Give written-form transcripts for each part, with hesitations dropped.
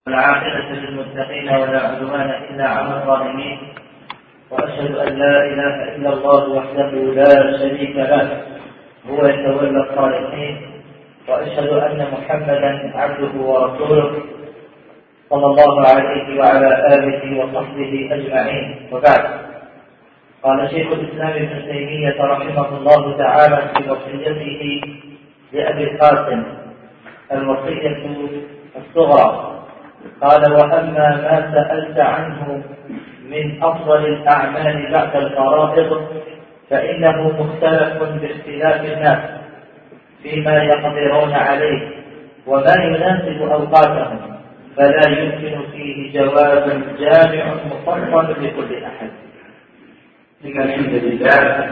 والعاقبة للمتقين ولا عدوان إلا على الظالمين، وأشهد أن لا إله إلا الله وحده لا شريك له هو يتولى الصالحين، وأشهد أن محمدا عبده ورسوله صلى الله عليه وعلى آله وصحبه أجمعين. وبعد، قال شيخ الإسلام ابن تيمية رحمه الله تعالى في وصيته لأبي القاسم الوصية الصغرى، قال: وأما ما سألت عنه من أفضل الأعمال بعد الفرائض فإنه مختلف باختلاف الناس فيما يقدرون عليه وما يناسب أوقاتهم، فلا يمكن فيه جواب جامع مفصل لكل أحد. إن الحمد لله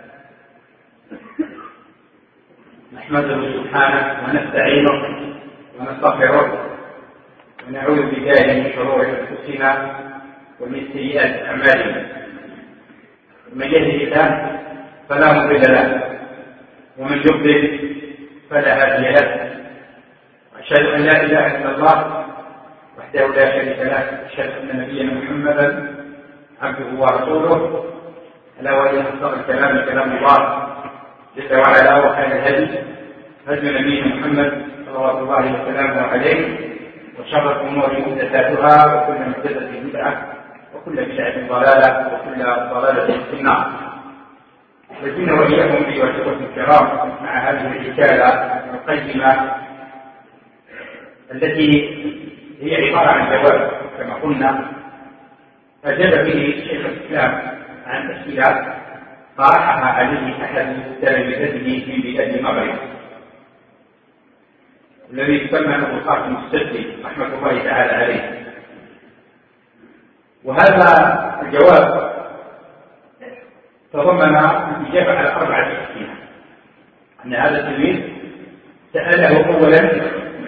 نحمده سبحانه ونستعينه ونستغفره ونعوذ بالله من شرور أنفسنا ومن سيئات أعمالنا، من يهده الله فلا مضل له ومن يضلل فلا هادي له، وأشهد أن لا إله إلا الله وحده لا شريك له، وأشهد أن نبينا محمدا عبده ورسوله، ألا وإن أصدق الكلام كلام الله جل وعلا، وخير الهدي هدي نبينا محمد صلوات الله وسلامه عليه، وشر الأمور محدثاتها وكل محدثة بدعة وكل بدعة ضلالة وكل ضلالة في النار. لكن وإياكم أيها الإخوة الكرام مع هذه الرسالة القيمة التي هي عبارة عن جواب كما قلنا أجاب به شيخ الإسلام عن أسئلة طرحها عليه أحد تلامذته في بلاد المغرب الذي يسمى أبو القاسم السدي رحمة الله تعالى عليه. وهذا الجواب تضمن الإجابة على 4 أسئلة. أن هذا التلميذ سأله أولا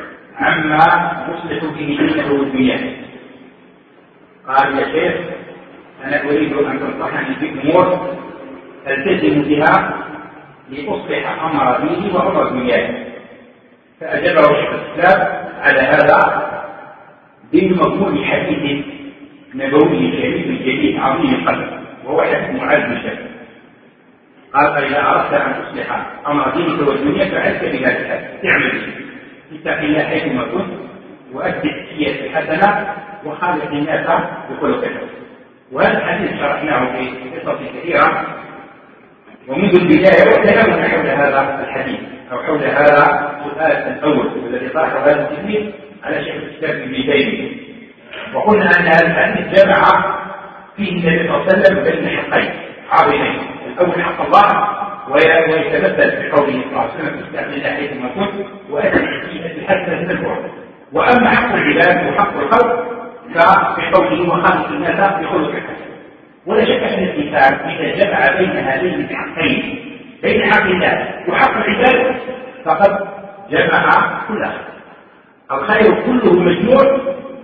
عما يصلح به دينه ودنياه. قال: يا شيخ، أنا أريد أن تنصحني بأمور ألتزم بها لأصلح أمر ديني وأمر دنياي. فأجابه شيخ الإسلام على هذا بمضمون حديث نبوي شريف جليل عظيم القدر، وهو حديث معاذ بن جبل. قال: فإذا أردت أن تصلح أمر دينك والدنيا فعلت بهذا الحديث، اعمل به، اتق الله حيثما كنت، وأتبع السيئة الحسنة، وخالق الناس بخلق حسن. وهذا الحديث شرحناه في قصص كثيرة، ومنذ البداية وكلامنا حول هذا الحديث أو حول هذا السؤال الأول الذي طرحه هذا التلميذ على شيخ الإسلام ابن تيمية. وقلنا أن هذا الحديث جمع فيه النبي صلى الله عليه وسلم بين حقين عظيمين: الأول حق الله، ويتمثل بقوله صلى الله عليه وسلم: استعمل الله حيثما كنت، وأتبع السيئة الحسنة تتبعها. وأما حق العباد وحق الخلق فبقوله: وخالق الناس بخلق حسن. ولا شك أن الإنسان إذا جمع بين هذين الحقين، بين حق الله وحق العباد، فقد جمع كل خير. الخير كله مجموع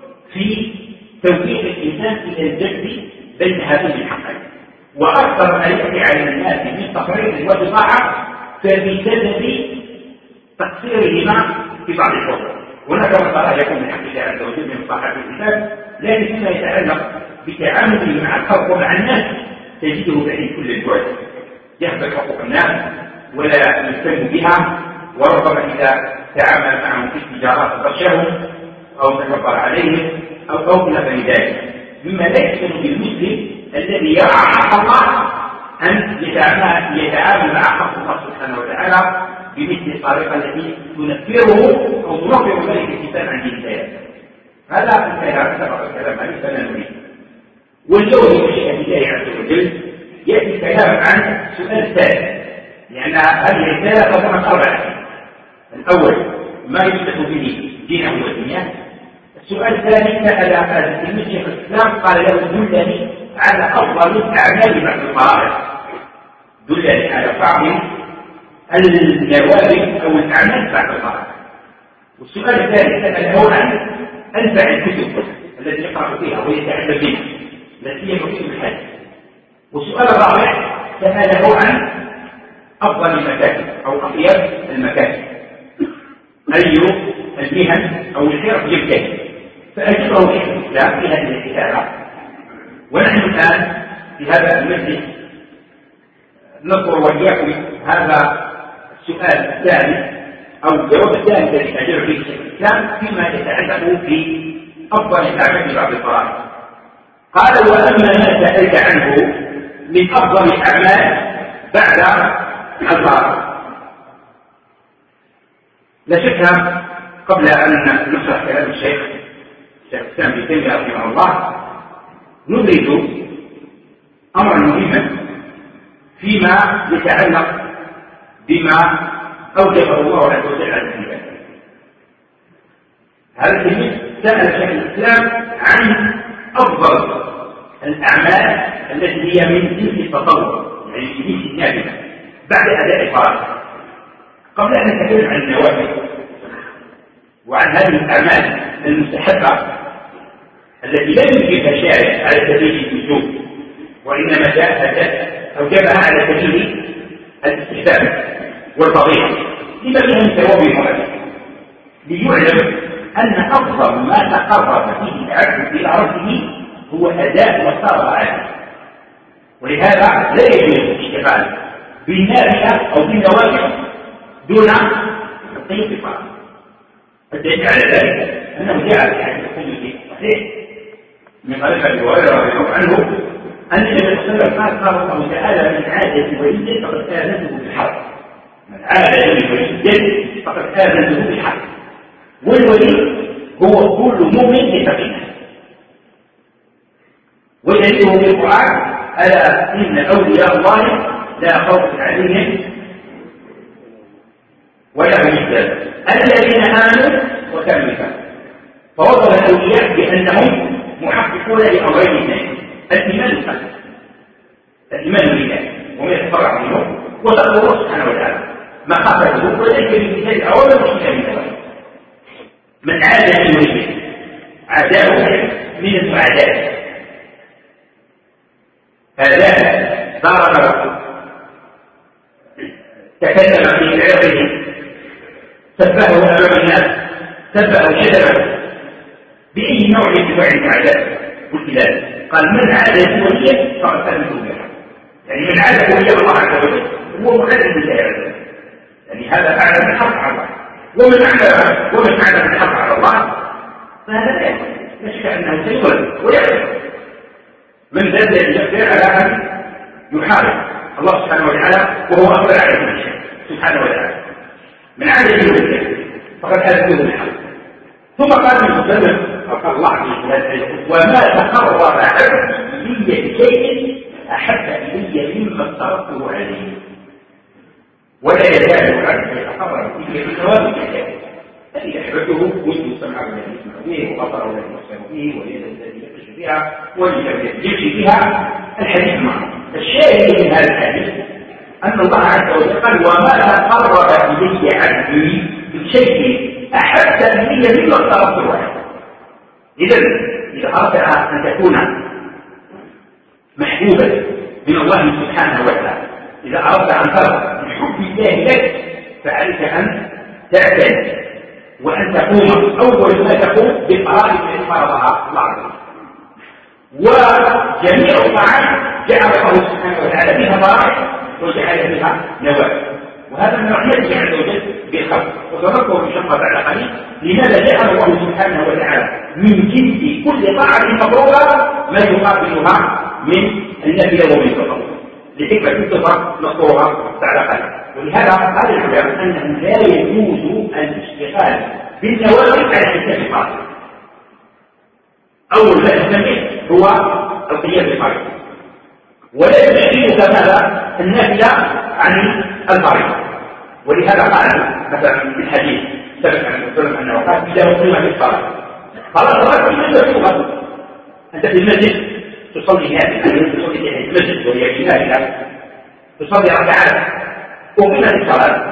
في توفيق الإنسان إلى الجمع بين هذين الحقين. وأكثر ما يأتي على الناس من تفريط وإضاعة فبسبب تقصيرهما في بعض الأمور. هناك مسألة يكون من حق الله عز وجل من مصلحة الإنسان، لكن فيما يتعلق بتعامله مع الخلق ومع الناس تجده بعيد كل البعد، يهبط حقوق الناس ولا يهتم بها، وربما إذا تعامل معهم في التجارات غشهم أو تكبر عليهم أو نحو ذلك، مما لا يحسن بالمسلم الذي يرعى حق الله أن يتعامل مع حق الله سبحانه وتعالى بمثل الطريقة التي تنفره أو تنفر ذلك الإنسان عن دين الله. هذا الكلام سبق الكلام عليه فلا نريد. واليوم بمشيئة الله عز وجل يأتي الكلام عن سؤال ثاني، لأن هذه الرسالة تضمن 4 أسئلة. الأول: ما يصلح به دينه ودنياه. السؤال الثاني: سأل التلميذ شيخ الإسلام قال له: دلني على أفضل الأعمال بعد الفرائض، دلني على بعض النوافل أو الأعمال بعد الفرائض. والسؤال الثالث سأله عن أنفع الكتب التي يقرأ فيها ويتعلم بها، التي هي كتب الحديث. والسؤال الرابع سأله عن أفضل المكاتب أو أطيب المكاتب، أي المهن أو الحرف يبتدئ. فأجبه شيخ الإسلام في هذه الكتابة. ونحن الآن في هذا المجلس نذكر وإياكم هذا السؤال الثاني أو الجواب الثاني الذي أجاب فيه شيخ الإسلام فيما يتعلق في أفضل الأعمال بعد الفرائض. قال: وأما ما سألت عنه من أفضل الأعمال بعد الفرائض، لا شك قبل أن نشرح كلام الشيخ الإسلام ابن تيمية رحمه الله ندرك أمرا مهما فيما يتعلق بما أوجبه الله عز وجل على العباد. هذا التلميذ سأل شيخ الإسلام عن أفضل الأعمال التي هي من جنس التطوع، يعني من جنس النافلة بعد أداء الفرائض. قبل أن نتكلم عن النوافل وعن هذه الأعمال المستحبة التي لم يجبها الشارع على سبيل الوجوب، وإنما أوجبها على سبيل الاستحباب والفضيلة لما فيها من ثواب وأجر، ليعلم أن أفضل ما تقرب فيه العبد إلى ربه هو أداء والصبر عليه. ولهذا لا يجوز الاشتغال بالنافلة أو بالنوافل دون القيام بالفرض. الدليل على ذلك أنه جاء في حديث الترمذي الصحيح من طريق أبي هريرة رضي الله عنه أن النبي صلى الله عليه وسلم قال الله تعالى: من عاد وليا فقد آذنته بالحرب. من عاد وليا فقد آذنته بالحرب. والولي هو كل مؤمن يتقيه. ودليله في القرآن: ألا إن أولياء الله لا خوف عليهم ولا هم يحزنون الذين آمنوا وكانوا يتقون. فوصف الأولياء بأنهم محققون لأمرين اثنين: الإيمان بالله، الإيمان بالله وما يتفرع منه، وتقوى الله سبحانه وتعالى مخافته وذلك بمثال الأوامر والنواهي. من عاد وليا عداوة من المعاداة، هذا ضرب تكلم في عرضه سبه أمام الناس، سبه شتمه بأي نوع من أنواع المعاداة والكلام. قال: من عاد وليا فقد آذنته بالحرب. يعني من عاد ولي الله عز وجل هو مؤذن بالله عز وجل، يعني هذا أعلم الحق على الله. ومن أعلم الحق على الله فهذا لا يكون، لا شك أنه سيولد ويعلم. من ذا الذي يقدر على أن يحارب الله سبحانه وتعالى وهو أقدر على كل شيء سبحانه وتعالى. من عاد وليا فقد آذنته بالحرب. ثم قال المسلم قال الله عز وجل: وما تقرب عبدي لي بشيء أحب إلي مما افترضته عليه، ولا يزال العبد يتقرب إلي بالثواب كذلك. الذي أحببته كنت سمعه الذي يسمع به، وبصره الذي يبصر به، واليد التي يبطش بها، والرجل التي يمشي بها. الحديث معه. الشاهد من هذا الحديث أن الله عز وجل قال: وما تقرب إلي عبدي بشيء أحب إلي مما افترضته عليه. إذا أردت أن تكون محبوبا من الله سبحانه وتعالى، إذا أردت أن ترى من حب الله لك، فعليك أن تعتد وأن تقوم أول ما تقوم بالفرائض التي فرضها الله عز وجل. وجميع الطاعات جعل الله سبحانه وتعالى فيها فرائض وجعل فيها نوافل، وهذا من رحمته عز وجل بالخلق. وسنذكر إن شاء الله بعد قليل لماذا جعل الله سبحانه وتعالى من جنس كل طاعة مفروضة ما يقابلها من النافلة ومن التطوع، لحكمة تذكر نذكرها بعد قليل. ولهذا قال العلماء أنه لا يجوز الاشتغال بالنوافل على حساب الفرائض. أول ما يهتم هو القيام بالفرائض، ولا يشغلك ماذا النافلة عن الفريضة. ولهذا قال مثلا في الحديث ثبت عن الرسول أنه قال: إذا أقيمت الصلاة خلاص صلاة المسجد، أنت في المسجد تصلي نافلة، تصلي في المسجد وهي نافلة، تصلي ركعات، أقيمت الصلاة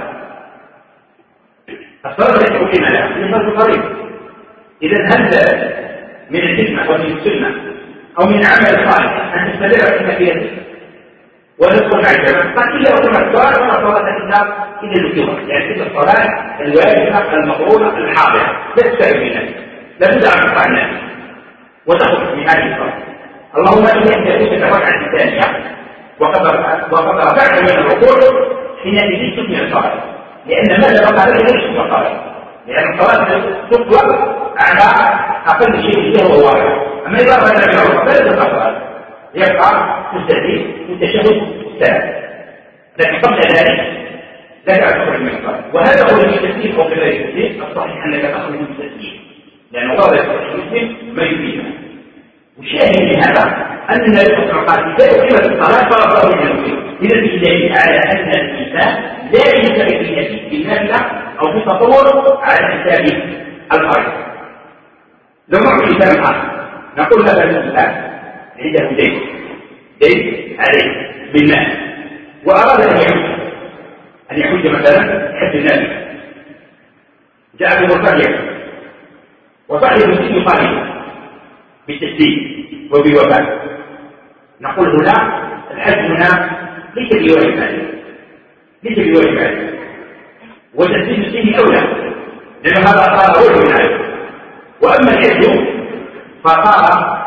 التي أقيم لها من فرض الفريضة. إذا هل من الحكمة ومن السنة أو من العمل الصالح أن تستمر في النافلة وندخل مع الجماعة؟ قال: إذا أقيمت الصلاة فلا صلاة إلا المكتوبة، يعني تلك الصلاة الواجبة المفروضة الحاضرة لا تستوي بها. لابد أن تقطع الناس وتخرج من هذه الصلاة. اللهم إنك كنت الركعة الثانية وقد رفعت من الركوع حينئذ تكمل الصلاة، لأن ماذا بقى عليه ليس الصلاة، لأن الصلاة تطلق على أقل شيء فيه وهو واحد. أما إذا رفعت من الركوع فلا تبقى صلاة، يبقى تستدين والتشهد الثالث، لكن قبل ذلك لك أن تخرج من الصلاة. وهذا هو التسليم أو كذلك التسليم الصحيح أنك تخرج من التسليم، لأنه ورد في المسلم ما يفيده. والشاهد من هذا أن النبي صلى الله عليه وسلم إذا أقيمت الصلاة فرضه من المسلم، إذا في دليل على أن الإنسان لا ينبغي في النافلة أو في التطوع على حساب الفرض. لو نعطي مثال آخر نقول مثلا الإنسان عنده دين عليه بالمال وأراد أن يحج مثلا حج النبي، جاء بمرتجع وصاحب المسجد يطالب بالتسديد وبالوفاء، نقول هنا الحج هنا ليس بواجب عليه وتسديد السن أولى، لأن هذا صار واجب عليه. وأما الحج فصار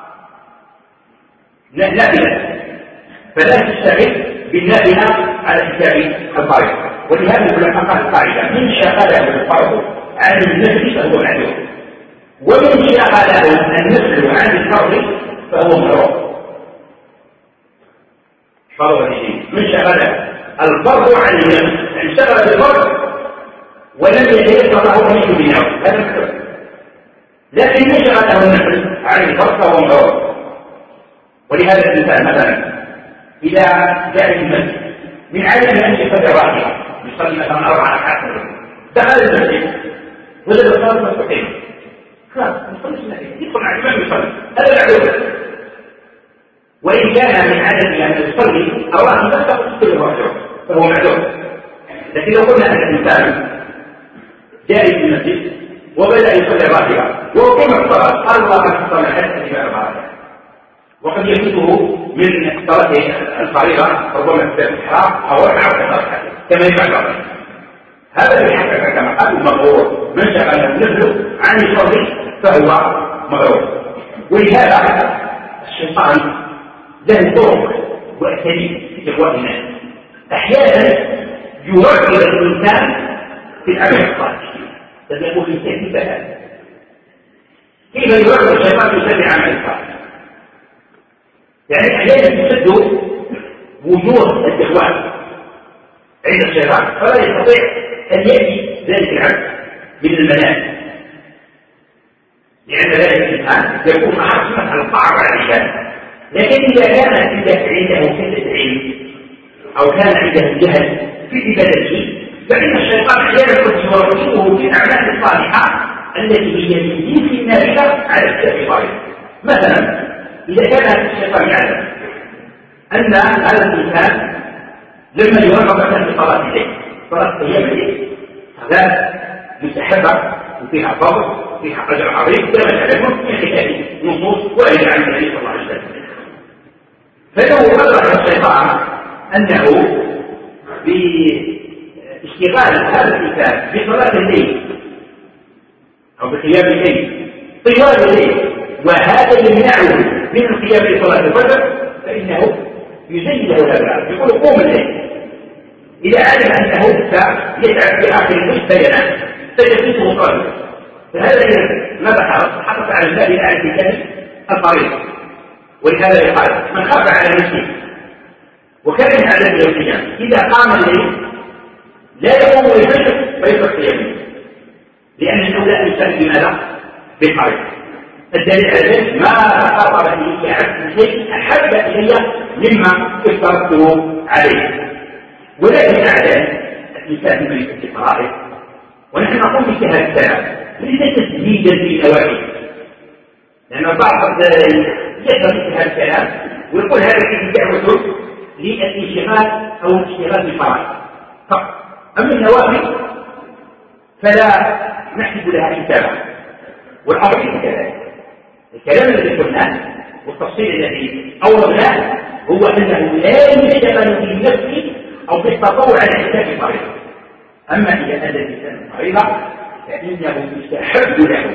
نافلة، فلا تشتغل بالنافلة على حساب الفرض. ولهذا العلماء قال القاعدة: من شغله الفرض عن النفل فهو معذور، ومن شغله النفل عن الفرض فهو محروم. من شغله الفرض عن النفل، يعني اشتغل بالفرض ولم يتيسر له ان يكون هذا محروم، لكن من شغله النفل عن الفرض فهو محروم. ولهذا الانسان مثلا إذا جاء المسجد من عدم أن يصلي راكعا، يصلي مثلا 4 ركعات، دخل المسجد وجد الصلاة مستقيمة، خلاص يصلي يدخل مع الإمام يصلي، هذا معلوم. وإن كان من عدم أن يصلي الراكع بس تقول الراكع فهو معلوم. لكن لو قلنا أن الإنسان جاء في المسجد وبدأ يصلي راكعا وقام الصلاة قال الله أكبر حتى الإمام راكعا، وقد يفوته من الصلاة الفريضة ربما في الإحرام أو الصلاة كما يفعل. هذا بحقيقة كما قال المغرور: من شغل نفسه عن الفرض فهو مغرور. ولهذا الشيطان له طرق وأساليب في إغواء الناس. أحيانا يرغب الإنسان في العمل الصالح، لم يقول الإنسان كيف هذا، كيف يرغب الشيطان في سبيل العمل الصالح؟ يعني أحيانا تشد وجوه الإخوان عند الشيطان فلا يستطيع أن يأتي ذلك العبد من المنام، لأن ذلك الإنسان يكون حرصا على الطاعة على العباد. لكن إذا كان عنده قلة علم أو كان عنده جهل في عبادته فإن الشيطان أحيانا قد يرغبه في الأعمال الصالحة التي هي من جنس النافلة على السبيل. مثلا إذا كان الشيطان يعلم أن هذا الإنسان لما يرغب في صلاة الليل، صلاة قيام الليل صلاة مستحبة وفيها فضل وفيها أجر عظيم كما تعلمون في خلال نصوص وإلى عن النبي صلى الله عليه وسلم. فلو أدرك الشيطان أنه باشتغال هذا الإنسان بصلاة الليل أو بقيام الليل طوال الليل وهذا يمنعه من القيام بصلاة الفجر فإنه يزين له هذا، يقول قوم الليل. إذا علم أنه سيتعب في آخر الليل فينام سيفوته صلاة، فهذا ماذا حدث على الباب الأعلى في كلمة الفريضة. ولهذا يقال: من خاف على نفسه وكره على القيام إذا قام الليل لا يقوم الفجر فيترك قيامه، لأن الأولى الإنسان بماذا؟ بالفريضة. الدليل على ذلك: ما خاطر به عبد شيء أحب إلي مما افترضته عليه. ولكن أعلم الإنسان من الفرائض، ونحن نقوم بهذا الكلام ليس تسديدا للأوامر، لأن البعض يفهم هذا الكلام ويقول هذا فيه دعوة للانشغال أو الاشتغال بالفرائض فقط. أما النوافل فلا نحسب لها كتابة، والأمر كذلك. الكلام الذي قلناه والتفصيل الذي أوردناه هو أنه لا يشتغل بالنفس أو بالتطوع على حساب الفريضة. أما إذا أدى الإنسان الفريضة فإنه يستحب له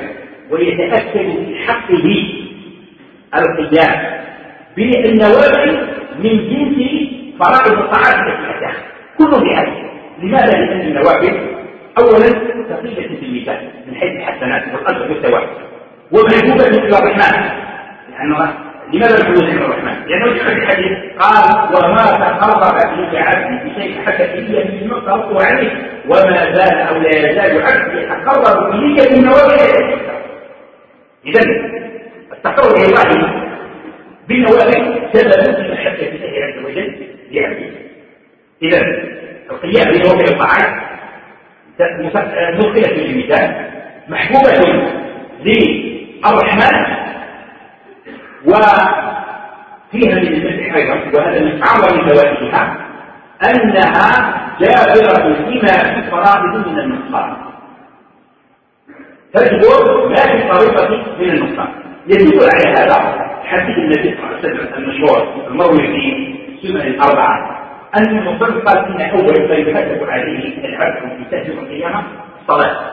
ويتأكد في حقه القيام بالنوافل من جنس فرائض الطاعات التي أتاها كل بهذا. لماذا؟ لأن النوافل أولا ثقيلة في الميزان من حيث الحسنات والأجر والثواب ومحبوبة إلى الرحمن. لماذا محبوبة إلى الرحمن؟ لأنه جاء في الحديث قال وما تقرب إلي عبدي بشيء حتى إلي مما افترضته عليه وما زال أو لا يزال عبدي يتقرب إلي بالنوافل. إذا التقرب إلى الله بالنوافل سبب في محبة الله عز وجل لعبده. إذا القيام بنوافل الطاعات مدخلة في الميزان محبوبة للرحمن وفيها من المسح أيضا، وهذا من أعظم فوائدها أنها جابرة لما في الفرائض من النقصان، تجبر ما في الطريقة من النقصان. يدل على هذا حديث النبي صلى الله عليه وسلم المشهور المروي في السنن الأربعة أن المصنف قال إن أول ما يكتب عليه العبد في سهل يوم القيامة الصلاة،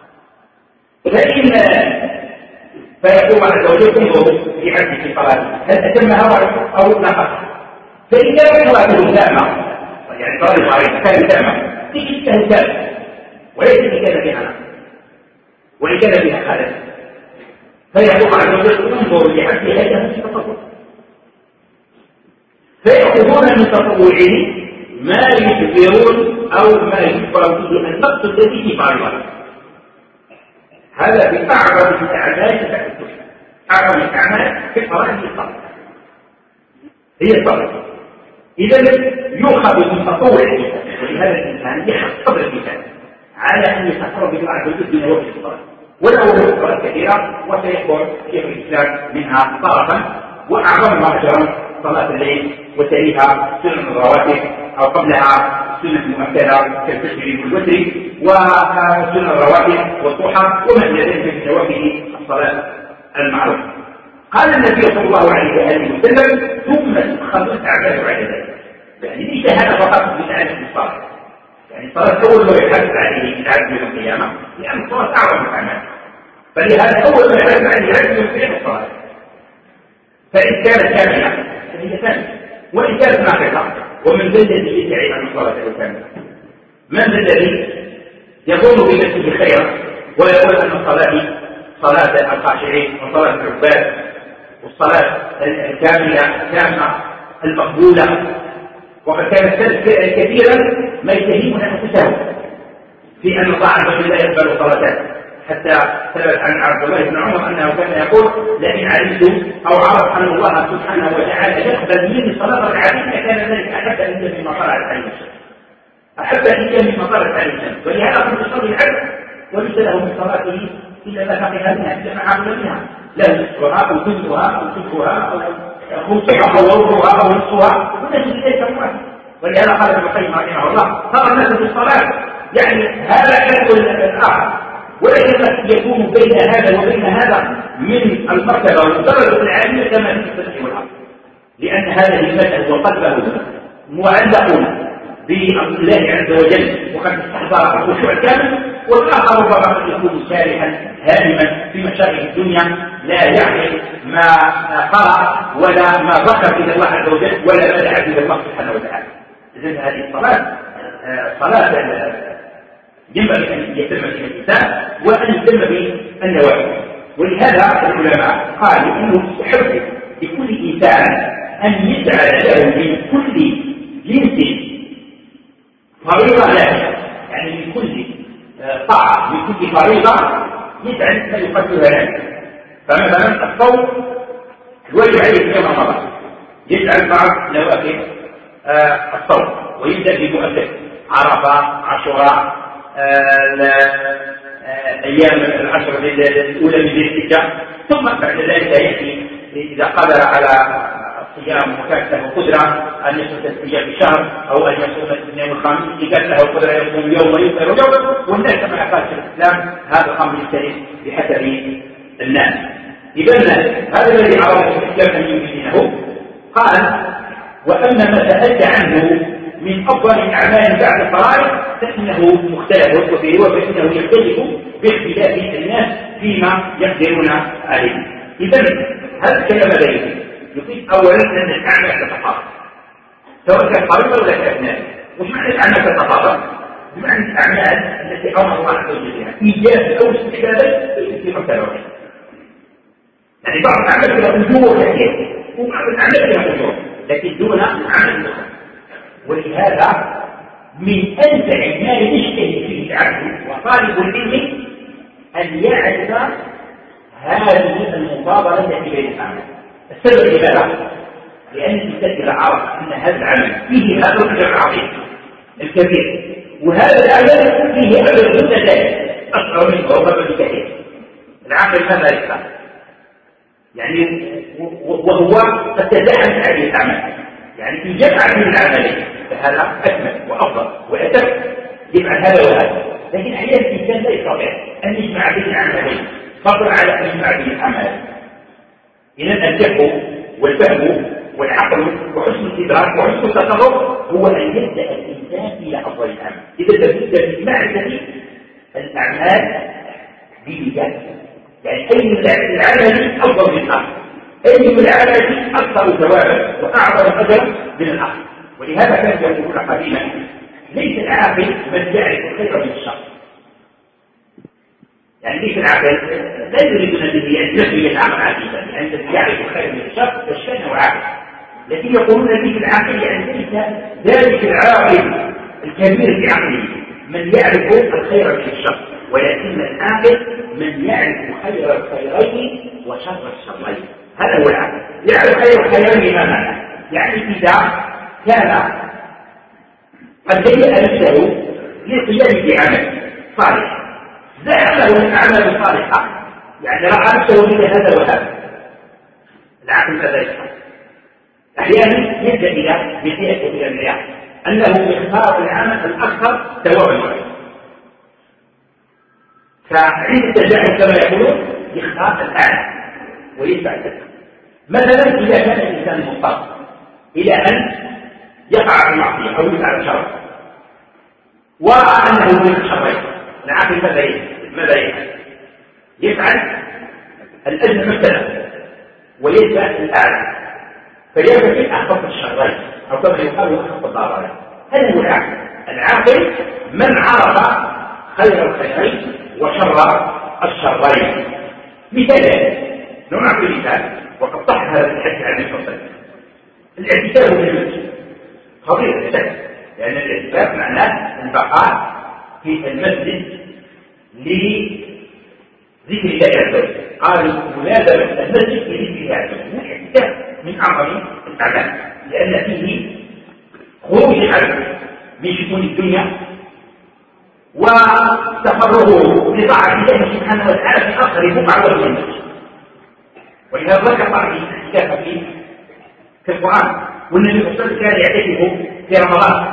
فيقوم عز وجل انظر في عبد في صلاته هل أتمها أو نقص، فإن كانت صلاته تامة يعني صلاته كانت تامة تجد تامة وليس إن كان فيها نقص وإن كان فيها خلل، فيقوم عز وجل انظر لعبد هل في تطور، فيأخذون من تطوعه ما يجبرون أو ما يجبر به النقص الذي في فريضة. هذا بأعظم الأعمال تكتب، أعظم الأعمال في الفرائض هي الصلاة. إذا يؤخذ من تطوعه، ولهذا الإنسان يحق قدر الإنسان على أن يتقرب بالله عز وجل بنوافل الصلاة، وله صلاة كثيرة وسيكون شيخ الإسلام منها طرفا، وأعظمها أجرا صلاة الليل وتليها سنن الرواتب أو قبلها سنة المؤكدة كالفجر والوتر وسنن الرواتب والضحى وما إلى ذلك من نوافل الصلاة المعروفة. قال النبي صلى الله عليه وآله وسلم ثم تؤخذ الأعمال بعد ذلك، يعني ليس هذا فقط بتعلم الصلاة، يعني الصلاة أول ما يحاسب عليه العبد يوم القيامة لأن الصلاة أعظم الأعمال، فلهذا أول ما يحاسب عليه العبد يوم القيامة الصلاة، فإن كانت كاملة فهي كاملة وإن كانت ناقصة. ومن ذا الذي يدعي أن الصلاة كاملة؟ من ذا الذي يظن بنفسه خيرا ويقول أن الصلاة صلاة الخاشعين وصلاة العباد والصلاة الكاملة التامة المقبولة؟ وقد كان السلف كثيرا ما يتهمون أنفسهم في أن الله عز وجل لا يقبل صلاتهم، حتى ثبت عن عبد الله بن عمر أنه كان يقول لئن علمت أو عرف أن الله سبحانه وتعالى يقبل مني صلاة ركعتين كان ذلك أحب إلي مما طلعت عليه الشمس، أحب إلي مما طلعت عليه الشمس، ولهذا كنت يصلي العبد وليس له من صلاته إلا ما بقيها منها إلا ما عمل منها، له نصفها أو ثلثها أو ثلثها أو خمسها أو ربعها أو نصفها وليس لذلك موافق. ولهذا قال ابن القيم رحمه الله ترى الناس في الصلاة يعني هذا حق الآخر، ولكن يكون بين هذا وبين هذا من المرتبة والدرجة العالية كما في السماء والأرض، لأن هذا همته وقلبه معلق بالله عز وجل وقد استحضر الخشوع الكامل، والآخر ربما قد يكون سارحا هائما في مشاغل الدنيا لا يعرف ما قرأ ولا ما ذكر إلى الله عز وجل ولا ما دعا إلى الله سبحانه وتعالى. إذن هذه الصلاة صلاة ينبغي أن يتم بها الإنسان وأن يتم بالنوافل. ولهذا العلماء قالوا أنه يستحب لكل إنسان أن يجعل له من كل جنس فريضة له، يعني من كل طاعة من كل فريضة يجعل ما يقدرها له. فمثلا الصوم الواجب عليه كما مضى يجعل بعض نوافل الصوم ويبدأ بمؤكد عرفة عاشوراء أيام العشر الأولى من ذي الحجة، ثم بعد ذلك يأتي إذا قدر على الصيام وكانت له قدرة أن يصوم الصيام في شهر أو أن يصوم الاثنين والخميس إذا كانت له قدرة يصوم يوم ويفطر يوم، والناس كما قال في الإسلام هذا الأمر يختلف بحسب الناس. إذا هذا الذي أراد الإسلام أن يبينه قال وأما ما سألت عنه من أفضل الأعمال بعد الفرائض فإنه مختلف، وفي رواية فإنه يختلف باختلاف الناس فيما يقدرون عليه. إذا هذا الكلام الذي يفيد أولا أن الأعمال تتفاضل سواء كانت فريضة ولا كانت نافلة. وش معنى الأعمال تتفاضل؟ بمعنى الأعمال التي أمر الله عز وجل بها إيجاب أو استحبابا في مرتبة. يعني بعض الأعمال فيها أجور كثيرة وبعض الأعمال فيها أجور لكن دون عمل أخرى. ولهذا من أنفع ما يجتهد فيه العبد وطالب العلم أن يعرف هذه المفاضلة التي بين الأعمال. السبب لماذا؟ لأن الإنسان إذا عرف أن هذا العمل فيه هذا الأجر العظيم الكبير وهذا العمل فيه أجر دون ذلك أصغر منه وهو بكثير، العقل ماذا يفعل؟ يعني وهو قد تزاحم هذه الأعمال، يعني في جمع من العملين فهذا أكمل وأفضل وأتم يفعل هذا وهذا. لكن أحيانا الإنسان لا يستطيع أن يجمع بين العملين فضلا على أن يجمع بين الأعمال. إذا الفقه والفهم والعقل وحسن الإدراك وحسن التصرف هو أن يبدأ الإنسان إلى أفضل العمل. إذا تبدأ بمعرفة الأعمال بنيات، يعني أي العمل أفضل من الآخر، أي العمل أكثر ثوابا وأعظم أجرا من الآخر. ولهذا كان يقول قديما ليس العاقل من يعرف الخير من الشر. يعني ليس العاقل لا يريد أن ينفي العقل عاجزا، يعني الذي يعرف الخير من الشر يشفنه عاقل، لكن يقولون ليس العاقل يعني ليس ذلك العاقل الكبير في عقله من يعرف الخير من الشر، ولكن العاقل من يعرف خير الخيرين وشر الشرين. هذا هو العقل، يعرف خير الخيرين بمعنى يعني إذا كان قد هيأ نفسه للقيام بعمل صالح زعمه من أعمال الصالحة، يعني رأى نفسه من هذا وهذا، العقل ماذا يفعل؟ أحيانا يلجأ إلى بيئته إلى الرياض أنه يختار العمل الأكثر ثوابا، فعند التجاهل كما يقولون يختار الأعلى ويتبع ذلك. مثلا إذا كان الإنسان مضطر إلى أن يقع في معصية أو يفعل شر ورأى أنه من الشرين، العاقل ماذا يفعل؟ يفعل الأجل مثلا ويتبع الأعلى فيرتكب أخف الشرين أو كما يقال أخف الضررين. هذا هو العاقل. العاقل من عرف خير الخيرين وشر الشرين. مثال نعطي مثال وقد صح هذا الحديث عن النبي صلى الله عليه وسلم. الاعتكاف في المسجد خطير جدا، لأن الاعتكاف معناه البقاء في المسجد لذكر الله عز وجل. قالوا ملازمة المسجد لذكر الله عز وجل. الاعتكاف من أعظم الأعمال لأن فيه خروج العبد من شؤون الدنيا وتفرغه لطاعة الله سبحانه وتعالى في أصغر بقعة وهي المسجد. ولهذا ذكر بعض الاعتكاف في القرآن، والنبي صلى الله عليه وسلم كان يعتكف في رمضان.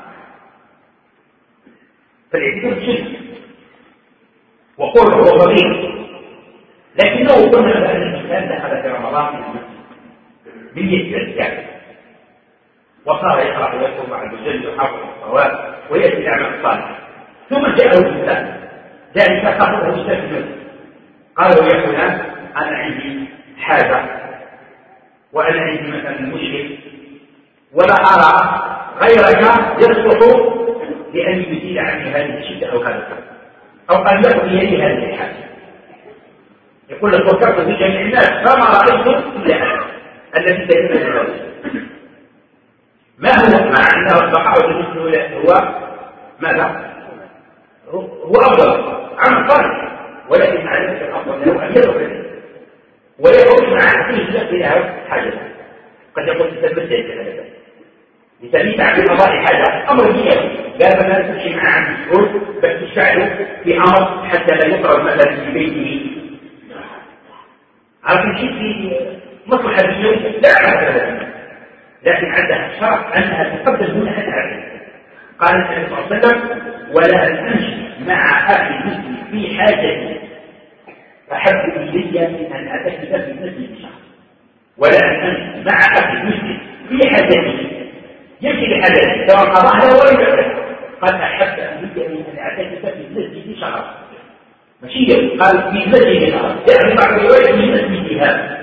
فالاعتكاف شرك وقرب وفضيل، لكنه قلنا بأن الإنسان دخل في رمضان في المسجد بنية الاعتكاف وصار يقرأ ويذكر مع الجل ويحافظ الصواب ويأتي الأعمال الصالحة، ثم جاءه الإنسان ذلك خاطبه الإنسان في المسجد قال يا فلان أنا عندي حاجة وأنا عندي مثلا مشكل ولا أرى غيرك يصلح لأن يزيل عني هذه الشدة أو هذا الكلام أو أن يقضي لي هذه الحاجة. يقول لك فكرت في جميع الناس فما رأيت إلا أنا الذي تكون لذلك. ما هو مع أنه البقاء بالنسبة هو ماذا؟ هو أفضل عمل صالح، ولكن مع ذلك الأفضل له أن يدخل ولا يخرج مع أخيه إلى حاجة. قد يقول تتمثل كذا لتميت عن قضاء حاجة أمر ديني، لا مثلا تمشي مع عن مسؤول بس تشعره في أمر حتى لا يطرد مثلا في بيته. عارف شيء في مصلحة دينية لا أعلم، لكن عندها الشرط أنها تقدم دون أن تعرف. قال النبي صلى الله عليه وسلم ولا أمشي مع أهل المسلم في حاجة أحب إلي من أن أتكلم في المسجد بشخص، ولا أمشي مع أهل المسلم في حاجته يمشي لحدث سواء قضاها ولا يعتد. قال أحب أن يجي أن أعتكف في المسجد شهر، ماشي قال في المسجد شهر، يعني بعض الروايات في مسجدها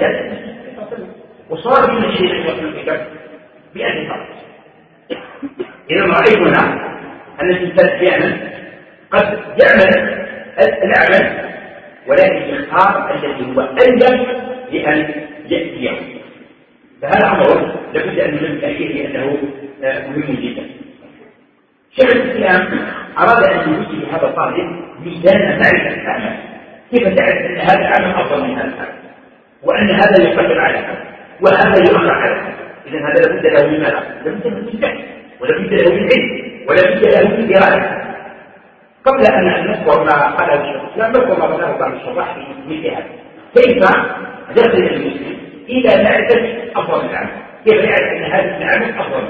وصار في المسجد الكتاب بأهل فرق. إذا رأيتنا أن الإنسان يعمل قد يعمل العمل ولكن يختار الذي هو أنجب لأن يأتيه، فهذا أمر لابد أن ننبه إليه لأنه مهم جدا. شيخ الإسلام أراد أن يوجه هذا الطالب ميزان معرفة الأعمال، كيف تعرف أن هذا العمل أفضل من هذا العمل، وأن هذا يقدم على هذا وهذا يؤخر على هذا. إذا هذا لابد له من ماذا؟ لابد له من جهل، ولابد له من علم، ولابد له من دراسة. قبل أن نذكر ما قاله الشيخ الإسلام نذكر ما قاله بعض الشراح في مثل هذا، كيف يصل المسلم إلى معرفة أفضل العمل، كيف يعرف أن هذا العمل أفضل.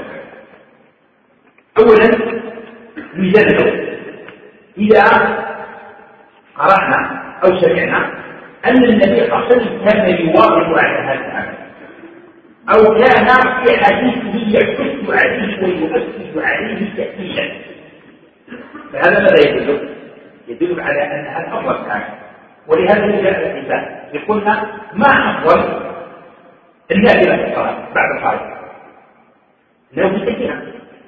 أولا الميزان الأول، إذا قرأنا أو سمعنا أن النبي صلى الله عليه وسلم كان يواظب على هذا العمل، أو كان في حديثه يحث عليه ويؤكد عليه تأكيدا، فهذا ماذا يدل؟ يدل على أن هذا أفضل العمل. ولهذا جاء الإنسان يقولنا ما أفضل النافلة في الصلاة بعد الفرض؟ لو بالسكينة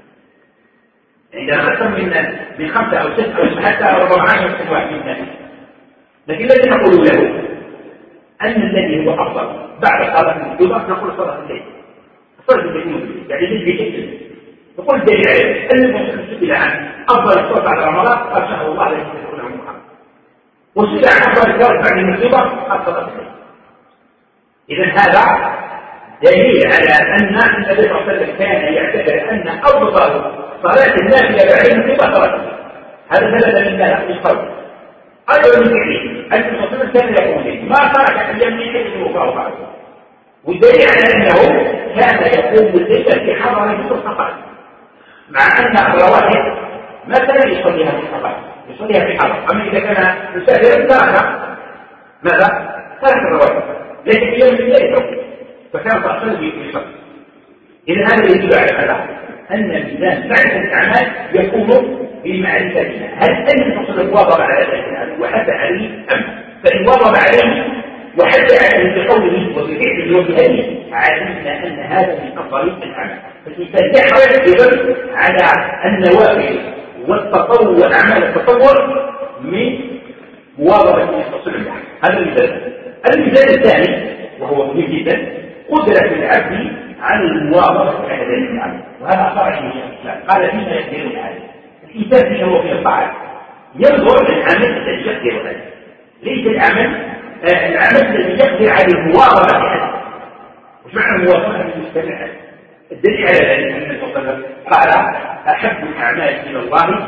عندنا أكثر من 5 أو 6 أو حتى 14 سنوات من النافلة، لكن الذي نقول له أن الذي هو أفضل بعد صلاة المكتوبة نقول صلاة الليل، صلاة الليل يعني الليل بشكل نقول الدليل عليه أن المسلم سئل عن أفضل الصلاة بعد رمضان قال شهر الله الذي يدخله محرم، وسئل عن أفضل الصلاة بعد المكتوبة قال صلاة الليل. إذا هذا دليل على أن النبي صلى الله عليه وسلم كان يعتبر أن أفضل صلاة النافلة بعد المكتوبة صلاة الليل. هذا ثبت من الله بالقول. أيضا من فعله النبي صلى الله عليه وسلم كان يقول ما ترك أيام من حيث الوفاء بعده، والدليل على أنه كان يقوم الليل في حضره في الصفات، مع أن الرواتب ما كان يصليها في الصفات، يصليها في حضر. أما إذا كان مسافرا ترك ماذا؟ ترك الرواتب، لكن في يوم الليل فكان صلى الله عليه وسلم يصلي. إذا هذا يدل على هذا أن الإنسان بعد الأعمال يكون بمعرفتنا هل أن الرسول واظب على ذلك العمل وحث عليه أم؟ فإن واظب عليه وحث عليه بقوله وبفعله وبهديه علمنا أن هذا من أفضل الأعمال. فالإنسان يحرص على النوافل والتطوع وأعمال التطوع من مواظبة الرسول. هذا المثال. المثال الثاني وهو مهم جدا قدرة العبد على المواظبة على ذلك العمل، وهذا أثر عليه الشيخ الإسلام قال فيما يقدرون عليه. الإنسان في هو في الطاعة ينظر للعمل الذي يقدر عليه، ليس العمل الذي يقدر على المواظبة عليه. وش معنى المواظبة المستمر عليه؟ الدليل على ذلك أن النبي صلى الله عليه وسلم قال أحب الأعمال إلى الله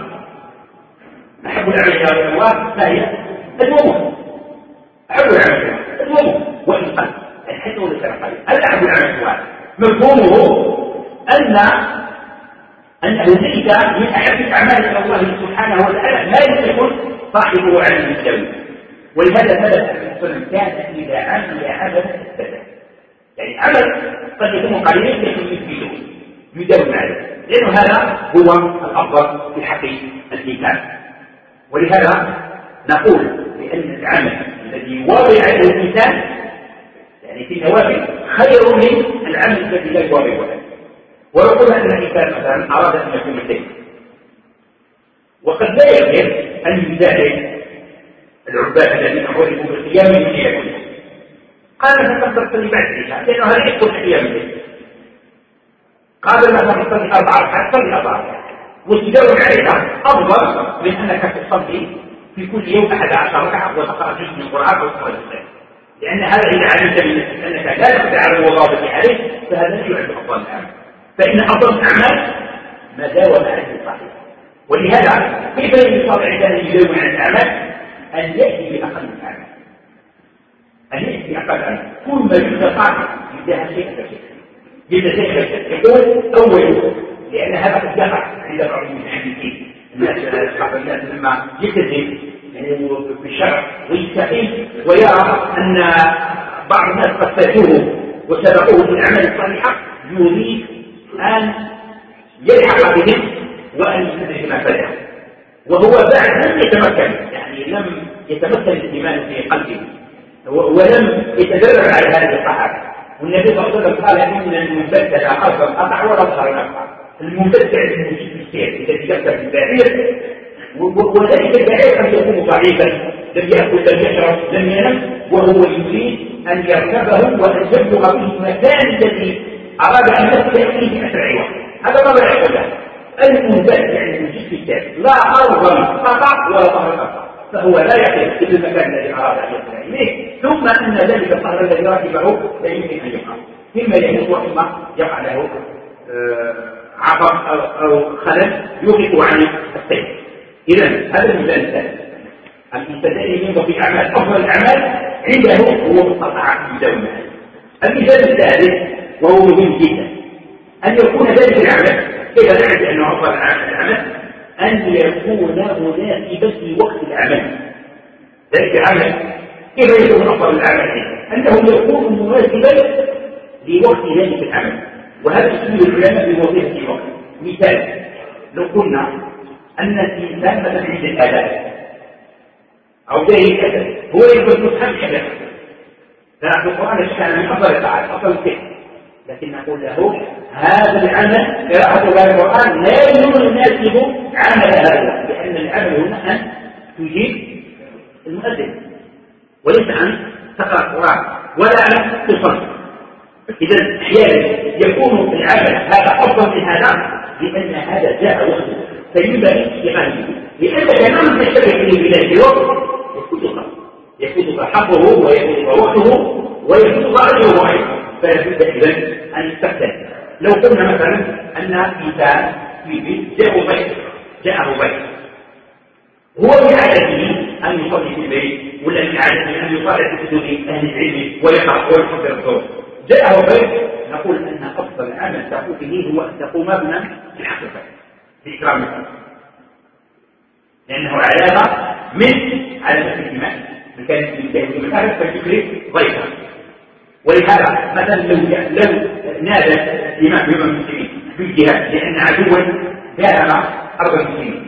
ما هي؟ الوضوء. أحب الأعمال الوضوء والقلب، الحج والكلام قليل. هذا أحب الأعمال. مفهومه أنه ليس من أحب الأعمال إلى الله سبحانه وتعالى ما يكون صاحبه على المستوى. ولهذا ثبت أن الرسول كان إذا عمل عملا ثبت، يعني عمل قد يكون قليلا لكن يفيده يداوم عليه، لأنه هذا هو الأفضل في حق الإنسان. ولهذا نقول بأن العمل الذي يواظب عليه الإنسان يعني في النوافل خير من العمل الذي لا يواظب عليه. ولو قلنا أن الإنسان مثلا أراد أن يكون الليل وقد لا يقدر أن يجاهد العباد الذين عرفوا بالقيام من الليل كله، قال مثلا تصلي بعد العشاء لأنه هذا يدخل في قيام الليل، قال مثلا تصلي 4 ركعات تصلي 4 ركعات وتداوم عليها أفضل من أنك تصلي في كل يوم 11 ركعة وتقرأ جزء من القرآن أو تقرأ جزء، لأن هذا إذا علمت من نفسك أنك لا تقدر على الوظائف عليه فهذا لا يعد أفضل الأعمال. فإن أفضل الأعمال ما داوم عليه صاحبه. ولهذا كيف يستطيع الإنسان يداوم على الأعمال؟ أن يأتي بأقل الأعمال، أن يأتي بأقل الأعمال. كل ما يبدأ صاحب يبدأها شيء فشيء، يبدأ شيء فشيء. يقول أول لأن هذا قد يقع عند بعض المحدثين، بعض الناس لما يكذب في الشرع ويستحيل ويرى أن بعض الناس قد فاتوه وسبقوه في الأعمال الصالحة يريد أن يلحق بهم وأن يستدرك ما فاتهم، وهو بعد لم يتمكن، يعني لم يتمكن الإيمان في قلبه ولم يتدرب على هذه الطاعات. والنبي صلى الله عليه وسلم قال إن المنبتة أرضا قطع ولا ظهر نفع. المنبتة الموجود في السير الذي يركب البعير، وذلك البعير أن يكون ضعيفا لم يأكل لم يشرب لم ينم، وهو يريد أن يركبه وأن يبلغ به المكان الذي أراد أن يصل فيه بأسرع وقت. هذا ما يقول له المنبت يعني الموجود في السير لا أرضا قطع ولا ظهر نفع، فهو لا يقف في المكان الذي أراد أن يصل إليه، ثم أن ذلك الظهر الذي ركبه لا يمكن أن يقع، إما يموت وإما يقع له عبر أو خلل يوقف عن السير. إذا هذا المثال الثالث، الإنسان ينظر في أعمال أفضل الأعمال عنده هو مستطاع يداوم. المثال الثالث وهو مهم جدا، أن يكون ذلك العمل، كيف نعرف أنه أفضل العمل؟ أن يكون مناسبا في وقت العمل. ذلك العمل كيف يكون أفضل العمل؟ أنه يكون مناسبا لوقت ذلك العمل، وهذا أسلوب العلماء في وظيفة الوقت. مثال، لو قلنا أن الإنسان مثلا عند الآلات أو جاي الأسد هو يقول نفهم حاجة، فنحن القرآن الشيء من أفضل الطاعات أفضل الفعل، لكن نقول له هذا العمل قراءة القرآن لا يناسب عمل هذا، لأن العمل هنا أن تجيب المؤذن وليس أن تقرأ القرآن ولا أن تصلي. إذا أحيانا يكون العمل هذا أفضل من هذا لأن هذا جاء وقته فينبغي اشتغاله، لأنك لم تشتغل في بلاد الوقت يفوتك حقه ويفوتك وقته ويفوتك أجره أيضا، فلا بد إذن أن يستخدم. لو قلنا مثلا أن إنسان في بيت جاءه بيت هو من عادته أن يصلي في البيت، ولا من عادته أن يصلي في كتب أهل العلم ويقرأ ويحضر الدروس، جاءه بيت نقول أن أفضل عمل تقوم به هو أن تقوم بنا بالحقيقة بإكرام الناس، لأنه علامة من علامات الإيمان، من كان المكان فالشكر ضيفا. ولهذا مثلا لو نادى الإمام بما المسلمين في الجهاد لأن عدوا داهم أرض المسلمين،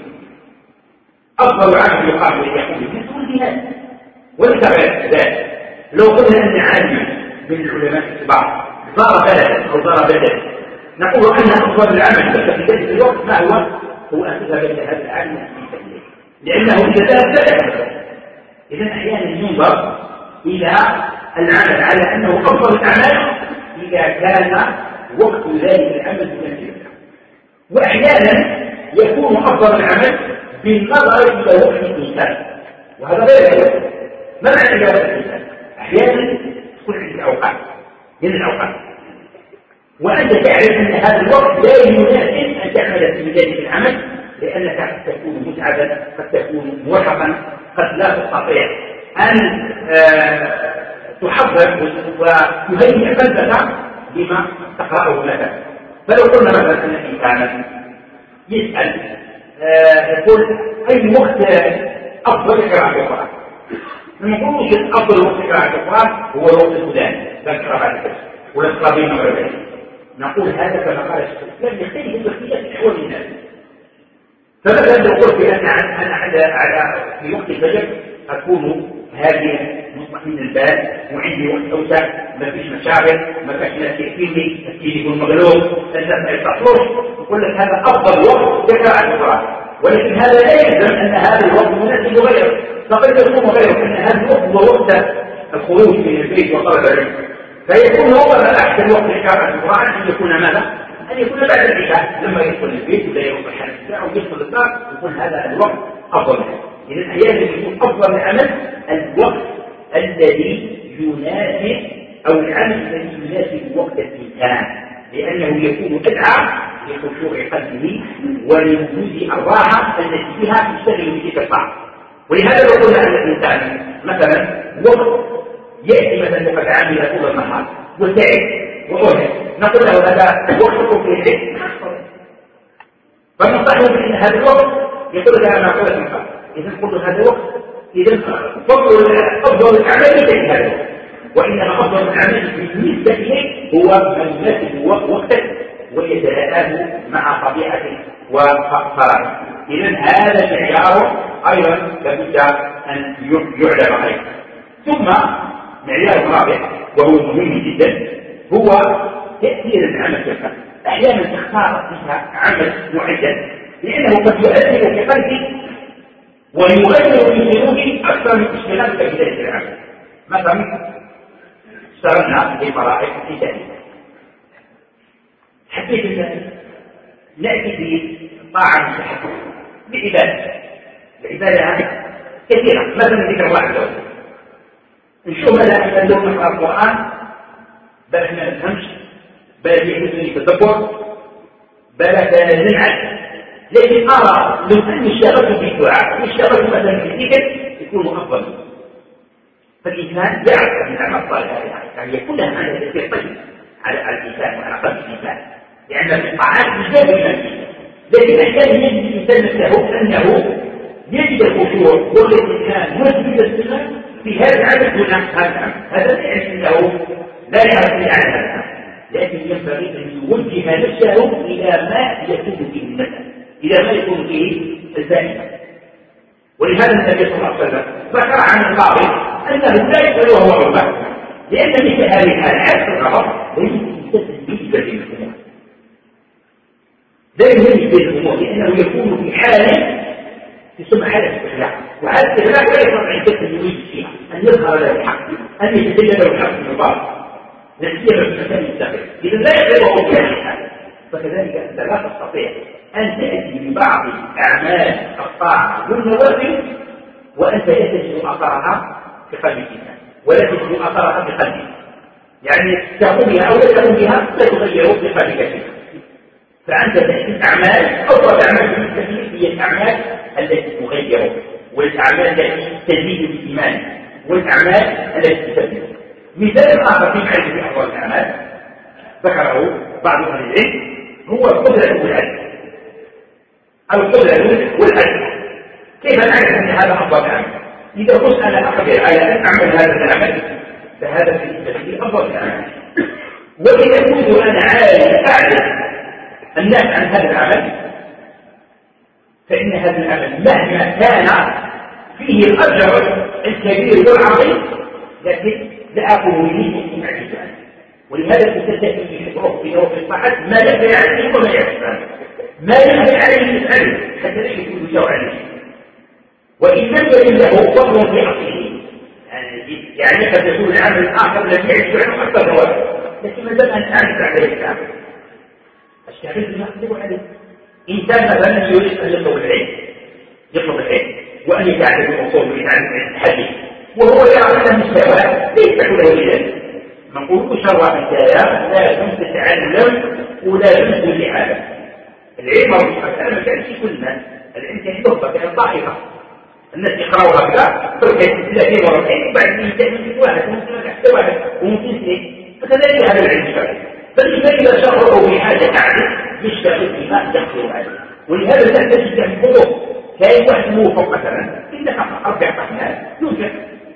أفضل عمل يقام ليقوم به هو الجهاد وليس غير ذلك. لو قلنا أن عالما من العلماء الكبار زار بلدا أو زار بلدا نقول أن أفضل العمل في ذلك الوقت ما هو أن تذهب إلى هذا العالم في سبيله، لأنه إذا ذهب إذا أحيانا ينظر إلى العمل على أنه أفضل الأعمال إذا كان وقت ذلك العمل بنفسه، وأحيانا يكون أفضل العمل بالنظر إلى وقت الإنسان، وهذا غير يوم. ما معنى وقت الإنسان؟ أحيانا تكون عندك أوقات من الأوقات وأنت تعرف أن هذا الوقت لا يناسب أن تعمل في ذلك العمل، لأنك قد تكون متعبا، قد تكون موحقا، قد لا تستطيع أن تحضر وتهيئ قلبك لما تقرأه لك. فلو قلنا مثلا أن الإنسان يسأل يقول أي وقت أفضل قراءة القرآن؟ ما نقولش أفضل وقت قراءة القرآن هو الوقت الفلاني ذكر بعد كده ولا الصابين المغربيين، نقول هذا كما قال الشيخ لم يختلف باختلاف أحوال الناس. فمثلا لو قلت أنا على في وقت الفجر أكون هادئا مطمئن البال وعندي وقت أوسع، ما فيش مشاغل، ما فيش ناس يأتيني التليفون مغلوب، الناس ما يتصلوش، نقول لك هذا أفضل وقت لقراءة القرآن. ولكن هذا لا يلزم أن هذا الوقت مناسب غيره، فقد يكون غيره أن هذا الوقت هو وقت الخروج من البيت وطلب العلم، فيكون هو أحسن وقت لقراءة القرآن أن يكون ماذا؟ أن يكون بعد العشاء لما يدخل البيت ولا يروح الحال الساعة ويدخل الدار يكون هذا الوقت أفضل. إذا أحيانا يكون أفضل العمل الوقت الذي يناسب أو العمل الذي يناسب وقت الإنسان، لأنه يكون أدعى لخشوع قلبه ولوجود الراحة التي فيها يشتغل بتلك الساعة. ولهذا لو قلنا أن الإنسان مثلا وقت يأتي مثلا وقد عمل طول النهار وتعب وأرهق، نقول له هذا وقتكم في العلم، فننصحه بأن هذا الوقت يقول لها ما قلت من قبل. إذا قلت هذا الوقت إذا أفضل الأعمال ليس في هذا الوقت، وإنما أفضل الأعمال بالنسبة إليه هو من يناسب وقتك ويتلائم مع طبيعته وفراغه. إذن هذا المعيار أيضا لابد أن يعلم أيضا. ثم معيار رابع وهو مهم جدا هو تأثير العمل في القلب. أحيانا تختار فيها عمل معين لأنه قد يؤثر في قلبك ويغير في سلوكك أكثر من اشتغالك بذلك العمل. مثلا اشتغلنا في مراحل ابتدائية، حبيت أن نأتي بطاعة مستحبة بعبادة كثيرة، مثلا ذكر الله عز وجل. نشوف ماذا نقرأ نقرأ القرآن بل احنا نفهمش، بل يحسني تدبر، بل ننعم. لكن أرى لو أني اشتغلت بالدعاء واشتغلت مثلا في الذكر يكون أفضل. فالإنسان يعرف أن الأعمال الصالحة يعني يكون لها معنى تأثير طيب على الإنسان وعلى قلب الإنسان، لأن الطاعات مجال المنزل. لكن أحيانا يجد الإنسان نفسه أنه يجد الخشوع والإنسان ويجد الاستغلال في هذا العمل دون هذا العمل. هذا لا يعني أنه لا يعرف عن هذا العمل، لكن ينبغي أن يوجه نفسه إلى ما يكون فيه النفع، إلى ما يكون فيه الفائدة. ولهذا النبي صلى الله عليه وسلم ذكر عن القاضي أنه لا يسأل وهو عباد، لأن مثل هذه الحالات الغضب ليس بالنسبة للأمور، لا يميز بين الأمور، لأنه يكون في حالة تسمى حالة استخلاع، وهذا الاستخلاع لا يستطيع الإنسان أن يميز فيها، أن يظهر له الحق، أن يتبين له الحق من الباطل، نسيا في مكان يستقر. إذا لا يقدر هو في هذه الحالة، فكذلك أنت لا تستطيع أن تأتي ببعض أعمال الطاعة والنوافل وأنت لا تجد أثرها في قلب الإنسان ولا تجد أثرها في قلبه، يعني تقوم بها أو لا تقوم بها لا تغير في قلبك شيئا. فأنت تأتي الأعمال أفضل أعمال بالنسبة هي الأعمال التي تغير، والأعمال التي تزيد الإيمان، والأعمال التي تثبت. مثال آخر في معرفة أفضل الأعمال ذكره بعض أهل العلم هو القدرة والعلم. القدرة والعلم كيف نعرف أن هذا أفضل عمل؟ إذا كنت أنا أقدر على أن أعمل هذا العمل فهذا بالنسبة لي أفضل عمل. وإذا كنت أنا أعلم الناس عن هذا العمل فإن هذا العمل مهما كان فيه الأجر الكبير والعظيم لكن لا أقول لي أن أعجز عنه. ولهذا تستدعي في شروط في نوع الصحة ما يخفي عليه وما يعجز عنه، ما يخفي عليه يسأله حتى لا يكون يسوع عليه. وإن لم يكن له فضل في أصله يعني قد يكون العمل الآخر الذي يعجز عنه أكثر واحد، لكن ما دام أن أعجز عليه العمل الشعبي بما أقدر عليه. إنسان مثلا يريد أن يطلب العلم وأن يتعلم الأصول ويتعلم الحديث وهو يرى أن المستوى ليس له ذلك، نقول شرع الكلام لا يجوز التعلم ولا يجوز الإعادة. العلم والمسألة ما كانش كل الناس، العلم كان يضبط كان ضعيفة، الناس يقرأوا هكذا تركز 30 ورقين وبعد يتعلم واحد وممكن تحت واحد وممكن اثنين، فكذلك هذا العلم الشرعي. فالإنسان إذا شرعه بحاجة تعلم يشتغل بما يحصل عليه. ولهذا تحتاج أن يكون كاين واحد موفق مثلا إنك أربع أحيان يوجد،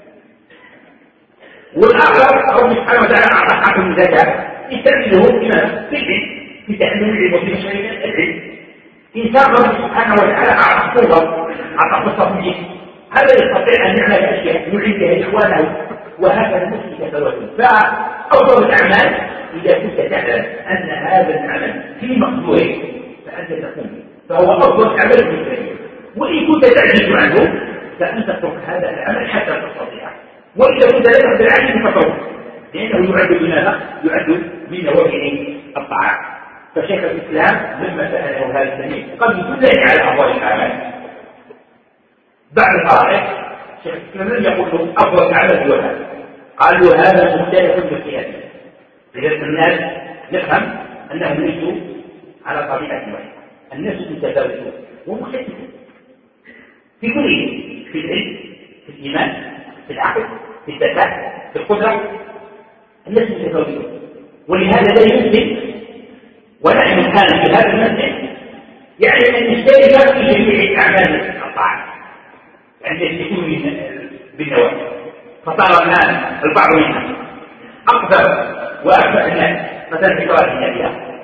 والآخر رب سبحانه وتعالى أعطى حقه من ذلك يستعمله في تعلم العلم وفي تشريع العلم. إنسان رب سبحانه وتعالى أعطى قوة أعطى التصميم، هذا يستطيع أن يعمل أشياء يعين بها إخوانه وهكذا نفسه كثروته. فأفضل الأعمال إذا كنت تعلم أن هذا العمل في مقدوره فأنت تقوم به فهو أفضل عمل بالنسبة لك. وإن كنت تعجز عنه فأنت تترك هذا العمل حتى تستطيع. وإذا كنت لا تقدر عليه فطور، لأنه يعد بماذا؟ يعد من نوافل الطاعات. فشيخ الإسلام لما سأله هذا السميع قد يدلني على أفضل الأعمال. بعد القرائح شيخ الإسلام لم يقول له أفضل الأعمال هو هذا، قال له هذا مختلف بالقياس. لذلك الناس نفهم أنهم ليسوا على طبيعة واحدة، الناس متفاوتون ومختلفون في كل شيء، في العلم، في الإيمان، في العقل، في الذكاء، في القدرة، الناس متفاوتون. ولهذا لا يمكن ونحن كان في هذا المنزل يعني أن نشترك في جميع أعمال الطاعة يعني يكون بالنوافل. فصار الآن البعض منا أقدر وأكثر الناس مثلا في صلاة النبي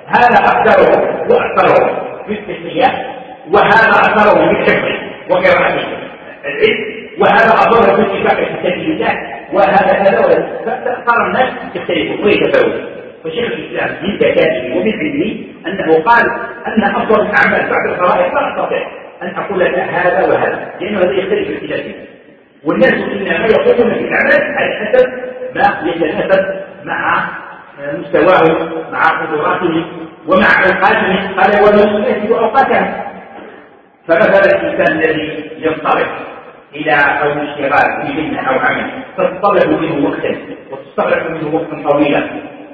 هذا أكثره وأكثره في التسمية، وهذا أكثره في الحفظ وقراءة العلم، وهذا أضره في اتفاق في سبيل الله، وهذا كذا، فصار الناس يختلفون ويتفاوتون. فشيخ الإسلام من ذكائه ومن علمه أنه قال أن أفضل الأعمال بعد الفرائض لا أستطيع أن أقول لك هذا وهذا، لأنه هذا يختلف اختلافه، والناس إنما يقومون في الأعمال على حسب ما يتناسب مع مستواهم، مع قدراتهم، ومع أوقاتهم. قال ومن يناسب أوقاتهم. فمثلا الإنسان الذي ينطلق إلى أو اشتغال في مهنة أو عمل تتطلب منه وقتا وتستغرق منه وقتا طويلا،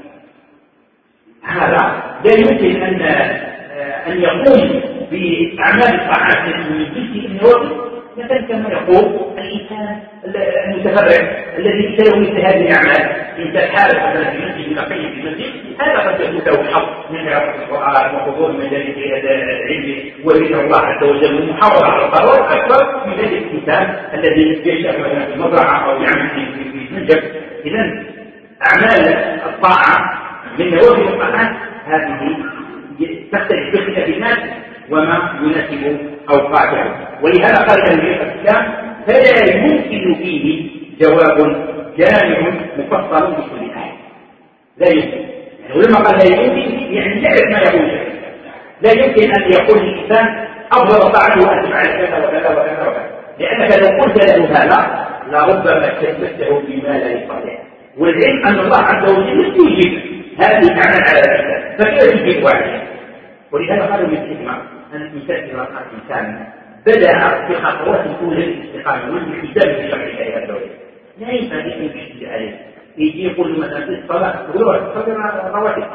هذا لا يمكن أن يقوم بأعمال الطاعات من جزء من الوقت مثلا كما يقول الإنسان المتفرع الذي يسوي مثل هذه الأعمال. إنسان حارس مثلا في مسجد نقي في المسجد، هذا قد يكون له الحظ من قراءة القرآن وحضور مجالس العلم وذكر الله عز وجل والمحاولة على القرار أكثر من ذلك الإنسان الذي يشتغل مثلا في مزرعة أو يعمل في منجم. إذن أعمال الطاعة من نوافل الطاعات هذه تختلف باختلاف الناس وما يناسب أوقاته، ولهذا قال النبي صلى الله عليه وسلم فلا يمكن فيه جواب جامع مفصل بكل آية. لا يمكن، يعني ولما قال لا يمكن يعني يعرف ما يقول. لا يمكن أن يقول الإنسان أفضل طاعته أن تفعل كذا وكذا وكذا وكذا، لأنك لو قلت له هذا لربما كلفته بما لا يستطيع. والعلم أن الله عز وجل يجيب هذه الأعمال على الإنسان، فكيف يجيب واحد؟ ولهذا قالوا بالحكمة أن الإنسان إذا رأى الإنسان بدأ في خطوات الأولى للاستقامة والالتزام بشرع الله عز وجل، لا ينفع أن يشتغل عليه. يجي يقول له مثلا في الصلاة تقول تصلي رواتب،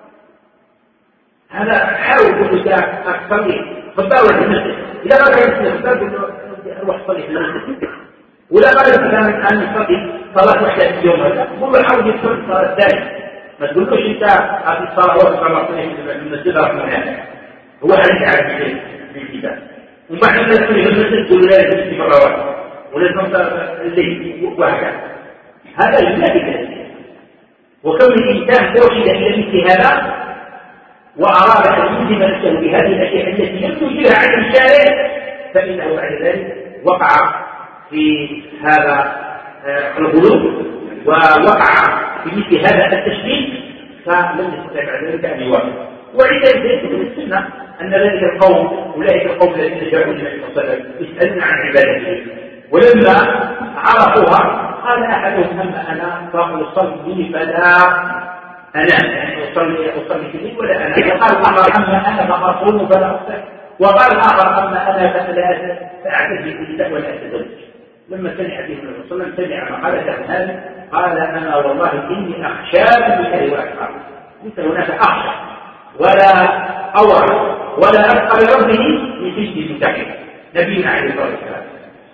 هذا حاول كل ساعة تصلي في الدار ولا في المسجد. إذا قال يصلي في الدار يقول له روح صلي في المسجد. ولا قال مثلا أن يصلي صلاة واحدة في اليوم، هذا قول له حاول يصلي الصلاة الثانية. ما تقولوش أنت هذه الصلاة وصلت في المسجد رقم هو حديث على في الكتاب، وبعد ما يصلي في المسجد تقول لا لازم في مرات ولازم الليل وهكذا. هذا لا يمكن. وكون الإنسان أرشد إلى مثل هذا وأراد أن يلزم نفسه بهذه الأشياء التي لم تجرها عن الشارع، فإنه بعد ذلك وقع في هذا الغلو ووقع في مثل هذا التشبيه، فلم يستطع بعد ذلك أن يوافق. ولذلك من السنة أن ذلك القوم أولئك القوم الذين جاءوا للنبي صلى الله عليه وسلم يسألون عن عبادته، ولما عرفوها قال أحدهم أما أنا فأصلي فلا أنام، يعني أصلي في الليل ولا أنام. وقال الآخر أما أنا فأصوم فلا أفطر، وقال الآخر أما أنا فلا أعتزل النساء ولا أتزوج. لما سمع به النبي صلى الله عليه وسلم سمع مقالة هذه قال أنا والله إني أخشى بالله وأكبر، ليس هناك أخشى ولا أورع ولا أبقى لربه من سجن المتحد نبينا عليه الصلاة والسلام.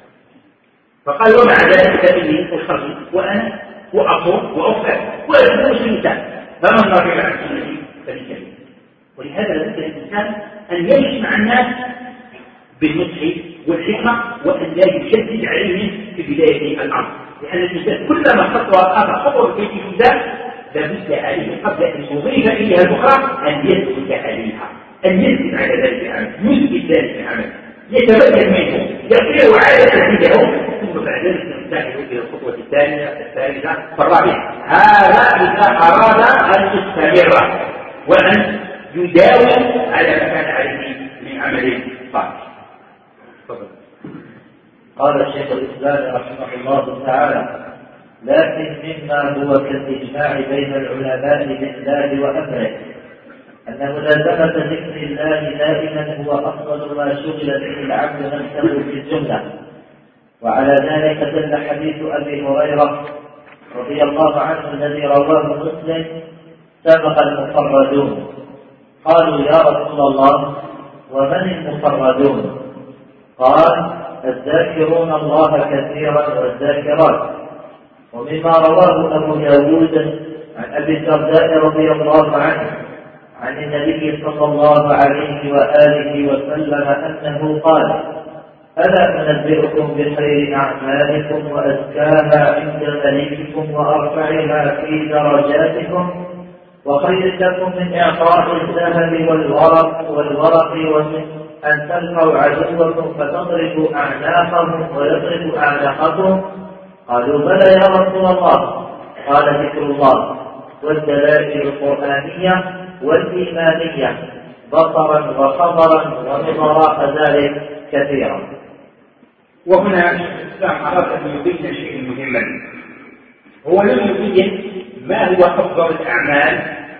فقال ومع ذلك فإني أصلي وأنا وأصوم وأفطر وأتزوج النساء، فمن رجع عن سنتي فليس. ولهذا لابد للإنسان أن يمشي مع الناس بالنصح والحكمة وأن لا يشدد عليهم في بداية الأمر، لأن الإنسان كلما خطوة في الإنسان لابد عليه قبل أن يضيف إليها الأخرى أن يثبت عليها، أن يثبت على ذلك العمل، يثبت ذلك العمل، يتمكن منه، يصير عادة عنده، ثم بعد ذلك ينتقل إلى الخطوة الثانية الثالثة فالرابعة. هذا إذا أراد أن يستمر وأن يداوم على ما كان عليه من عمل صالح. قال الشيخ الإسلام رحمه الله تعالى: لكن مما هو كالإجماع بين العلماء بالله وأمره أن ملازمة ذكر الله دائما هو أفضل ما شغل به العبد نفسه في الجملة. وعلى ذلك دل حديث أبي هريرة رضي الله عنه الذي رواه مسلم: سبق المفردون. قالوا يا رسول الله ومن المفردون؟ قال: الذاكرون الله كثيرا والذاكرات. ومما رواه أبو داود عن أبي الدرداء رضي الله عنه عن النبي صلى الله عليه وآله وسلم أنه قال: ألا أنبئكم بخير أعمالكم وأزكاها عند مليككم وأرفعها في درجاتكم؟ وخير لكم من إعطاء الذهب والورق ومن أن تلقوا عدوكم فتضربوا أعناقهم ويضربوا أعناقكم. قالوا بلى يا رسول الله. قال ذكر الله والدلائل القرآنية والإيمانية بصرا وخبرا ونظراء ذلك كثيرا. وهنا الإسلام أراد أن يبين شيئا مهما، هو لم يبين ما هو أفضل الأعمال،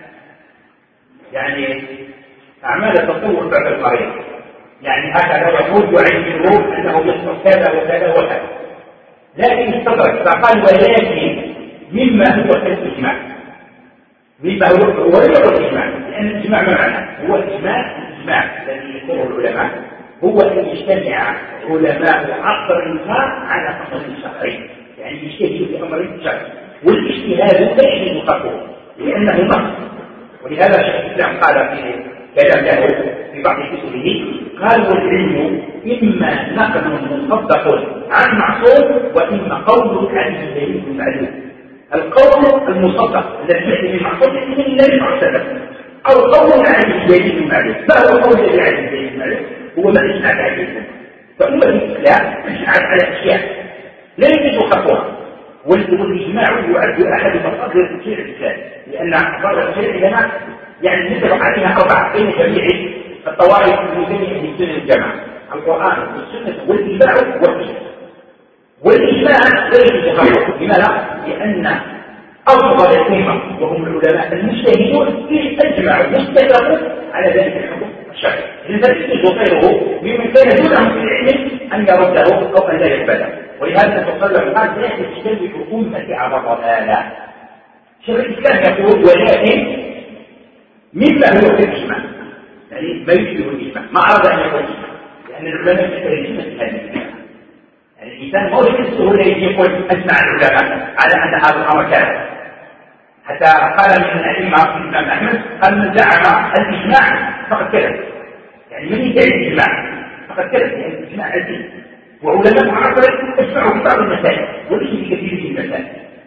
يعني أعمال التطوع بعد القريب، يعني هكذا يقول يعينه أنه يصنع كذا وكذا وكذا، لكن استدرك فقال ولكن مما هو كالإجماع، مما هو الإجماع، لأن الإجماع ما معناه؟ هو الإجماع الذي يذكره العلماء هو أن يجتمع علماء عصر الإسلام على أمر شرعي، يعني يجتهدوا في أمر شرعي، والاجتهاد لا يجوز خلقه لأنه نص. ولهذا شيخ الإسلام قال في كلام له في بعض كتبه قال والعلم إما نقل مصدق عن معصوم وإما قول عليه دليل معلوم. القول المصدق الذي يأتي من معصوم من النبي صلى الله عليه وسلم، أو قول عليه دليل معلوم. ما هو القول الذي عليه دليل معلوم؟ هو ما إجماع عليه. فأمة الإسلام اجمعت على أشياء لا يجوز خطوها، والإجماع يعد أحد مصادر التفسير الإسلامي، لأن مصادر التفسير العلماء يعني نتبع عليها أربعة بين جميع الطوائف المسلمة في سنة الجماعة: القرآن والسنة والإجماع والقياس. والإجماع لا يجوز خطوه. لماذا؟ لأن أفضل الأمة وهم العلماء المجتهدون أجمعوا واستدلوا على ذلك الحكم الشرعي، إذا يجوز غيره ممن كان دونهم في العلم أن يرده أو أن لا يقبله. ولهذا الرسول صلى الله عليه وسلم قال لا تجتمع أمتي على ضلالة. شيخ الإسلام يقول ولكن مما هو في الإجماع، يعني ما يشبه الإجماع، ما أراد أن يقول الإجماع، لأن العلماء يختلفون في هذه الإجماع. يعني الإنسان ما هو بالسهولة يقول أجمع العلماء على أن هذا الأمر كذا. حتى قال من الأئمة الإمام أحمد قال من زعم الإجماع فقد كذب، يعني من يدعي الإجماع فقد كذب، يعني الإجماع الدين. وعلماء معاصرين اجمعوا في بعض المسائل وليس في كثير من المسائل.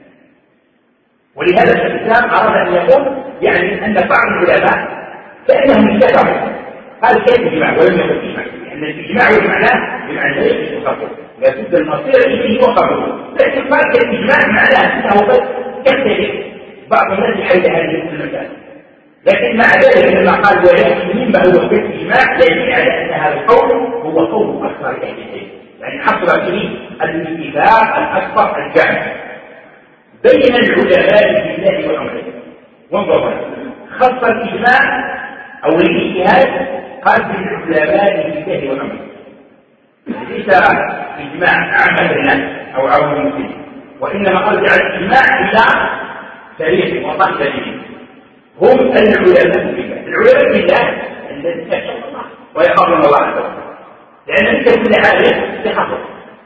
ولهذا الشيخ الإسلام أراد أن يقول يعني أن بعض العلماء كأنهم اتفقوا، قال كيف إجماع ولم يقل إجماع، لأن الإجماع والمعنى بمعنى لا يجوز خلقه، لابد المصير إليه وخلقه. لكن قال الإجماع معناه أنه قد يختلف بعض الناس حول هذه المسائل، لكن مع ذلك لما قال ولكن مما هو في الإجماع يدل على أن هذا القول هو قول أكثر أهل العلم، يعني حصل فيه الاتفاق الأكبر الجامع بين العلماء بالله وأمره. وانظروا خص الإجماع أو الاجتهاد قال بالعلماء بالله وأمره، ليس إجماع عامة الناس أو عوام المسلمين، وإنما أرجع الإجماع إلى تاريخ وطن تاريخ هم العلماء بالله. العلماء بالله الذين يخشون الله ويخافون الله عز وجل، لأن ليس كل عالم يخافه،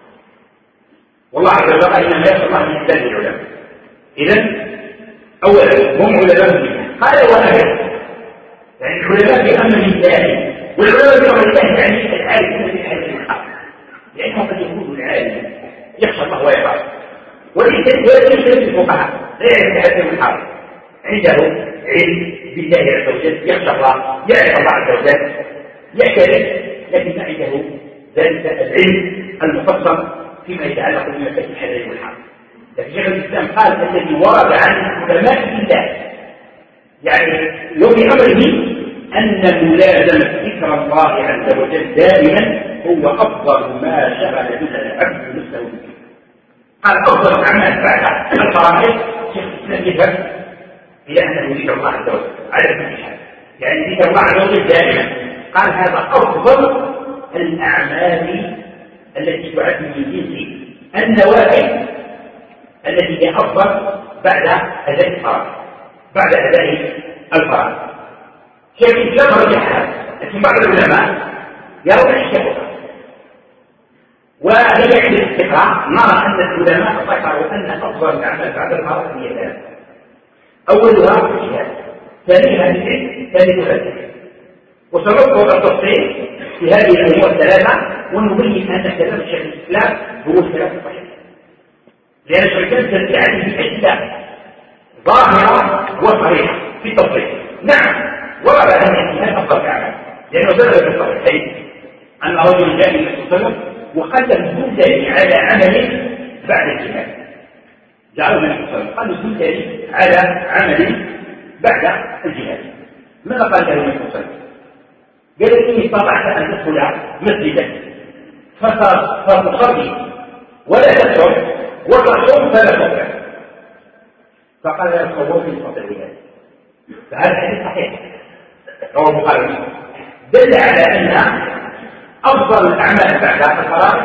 والله عز وجل إنما يخشى الله من عباده العلماء. إذن أولا هم علماء بالله. قال وأهل، يعني العلماء بأمر الله، والعلماء بأمر الله يعني العالم الذي يحب الحق، لأنه قد يكون العالم يخشى الله ويخاف، وليس الفقهاء لا يعرف هذا الحق، عنده علم بالله عز وجل، يخشى الله، يعرف الله عز وجل، يعترف، لكن ما عنده ذلك العلم المفصل فيما يتعلق بمسائل الحلال والحرام. لكن شيخ الإسلام قال الذي ورد عن علماء الله يعني وفي أمره أن ملازمة ذكر الله عز وجل دائما هو أفضل ما شغل به العبد نفسه به. قال أفضل الأعمال بعد الفرائض شيخ الإسلام يذهب إلى أنه ذكر الله عز وجل على كل حال، يعني ذكر الله عز وجل دائما. قال هذا أفضل الأعمال التي تعد من جنس النوافل التي هي أفضل بعد أداء الفرائض، بعد أداء الفرائض. شيخ الإسلام رجحها، لكن بعض العلماء يرون الشيخ، وهي عند الاستقراء نرى أن العلماء ذكروا أن أفضل الأعمال بعد الفرائض هي ثلاثة: أولها الجهاد، ثانيها العلم، ثالثها الذكر. وسنذكر التفصيل في هذه الأمور الثلاثة ونبين أن كلام شيخ الإسلام هو الكلام الصحيح، لأن الشيخ الإسلام تدعي به أدلة ظاهرة وصريحة في التفصيل. نعم ورد أن الجهاد أفضل كعمل، لأنه ثبت في الصحيحين أن رجل جاء النبي صلى الله عليه وسلم وقدم دلني على عمل بعد الجهاد. جعله النبي صلى الله عليه وسلم قال دلني على عمل بعد الجهاد. ماذا قال له النبي صلى الله عليه وسلم؟ قال إني استطعت أن تدخل مسجدا فتصلي ولا تشرب وتصوم فلا تفطر. فقال له الصوم في فضل العباد. فهذا حديث صحيح رواه البخاري. دل على أن أفضل الأعمال بعد الفرائض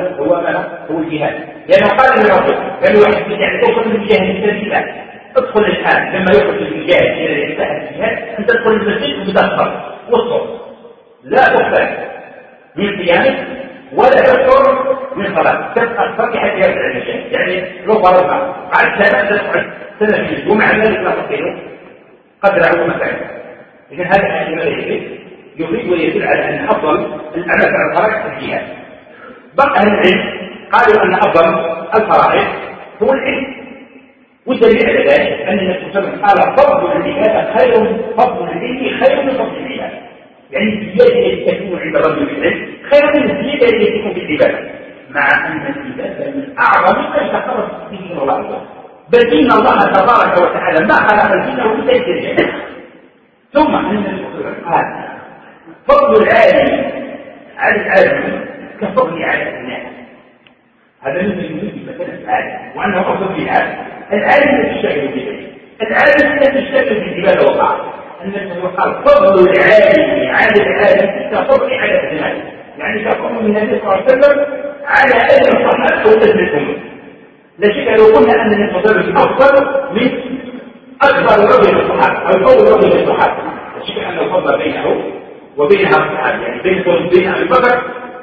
هو الجهاد، لأنه قال للرسول قال له واحد يعني تدخل الجهاد في سبيل الله، ادخل الآن لما يخرج الجهاد إلى الجهاد أن تدخل المسجد وتفطر والصوم، لا تفطر من صيامك ولا تفطر من صلاة، تبقى تصلي حتى يرجع الجهاد. يعني لو فرضنا بعد سنة سنة في ومع ذلك لا تفطر قدر أو مثلا. إذن هذا الحديث يفيد ويدل على أن أفضل الأعمال على الفرائض الجهاد. بقى أهل العلم قالوا أن أفضل الفرائض هو العلم، والدليل على ذلك أن النبي صلى الله عليه وسلم قال فضل العبادة خير، فضل العلم خير من فضل العبادة. يعني الزيادة التي تكون عند الرجل في العلم خير من الزيادة التي تكون في العبادة، مع أن العبادة من أعظم ما يتقرب به إلى الله، بل إن الله تبارك وتعالى ما خلق الجن إلا للعبادة. ثم أن النبي صلى الله عليه وسلم قال فضل العالم على العالم كفضل على الناس. هذا من يريد مثلا العالم وأنه أفضل في العالم. العالم الذي يشتغل بالعلم، العالم الذي يشتغل بالعبادة والطاعة. النبي قال فضل العالم على العالم كفضل على الناس، يعني كفضل من النبي صلى الله عليه وسلم على أجر الصحابة وأجر الأمة. لا شك لو قلنا أن النبي صلى الله عليه وسلم أفضل من أكبر رجل الصحابة أو أول رجل الصحابة، لا شك أن الفضل بينه وبينها الصحابة، يعني بين أبي بكر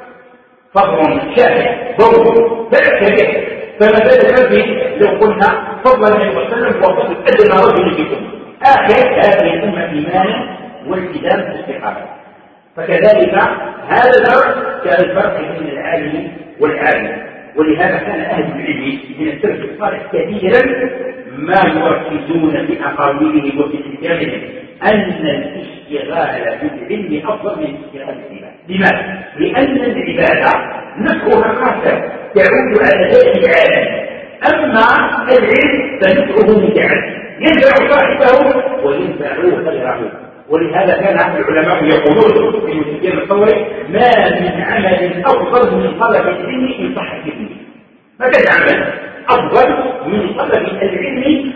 فضل شاسع ضوء لا كبير. فما بالك لو قلنا فضل النبي صلى الله عليه وسلم وفضل أدنى رجل فيكم آخر هذه الأمة إيمانا والتزام واستقامة. فكذلك هذا الفرق كان الفرق بين العالم والعالم، ولهذا كان أهل العلم من السلف الصالح كثيرا ما يركزون في أقاويلهم وفي كتابهم أن الاشتغال بالعلم أفضل من الاشتغال بالعبادة. لماذا؟ لأن العبادة نفعها خاصة تعود على ذات العالم، أما العلم فنفعه متعدد ينفع صاحبه وينفع غيره. ولهذا كان العلماء يقولون في سفيان الثوري ما من عمل أفضل من طلب العلم إن صح فيه. ما كان عمل أفضل من طلب العلم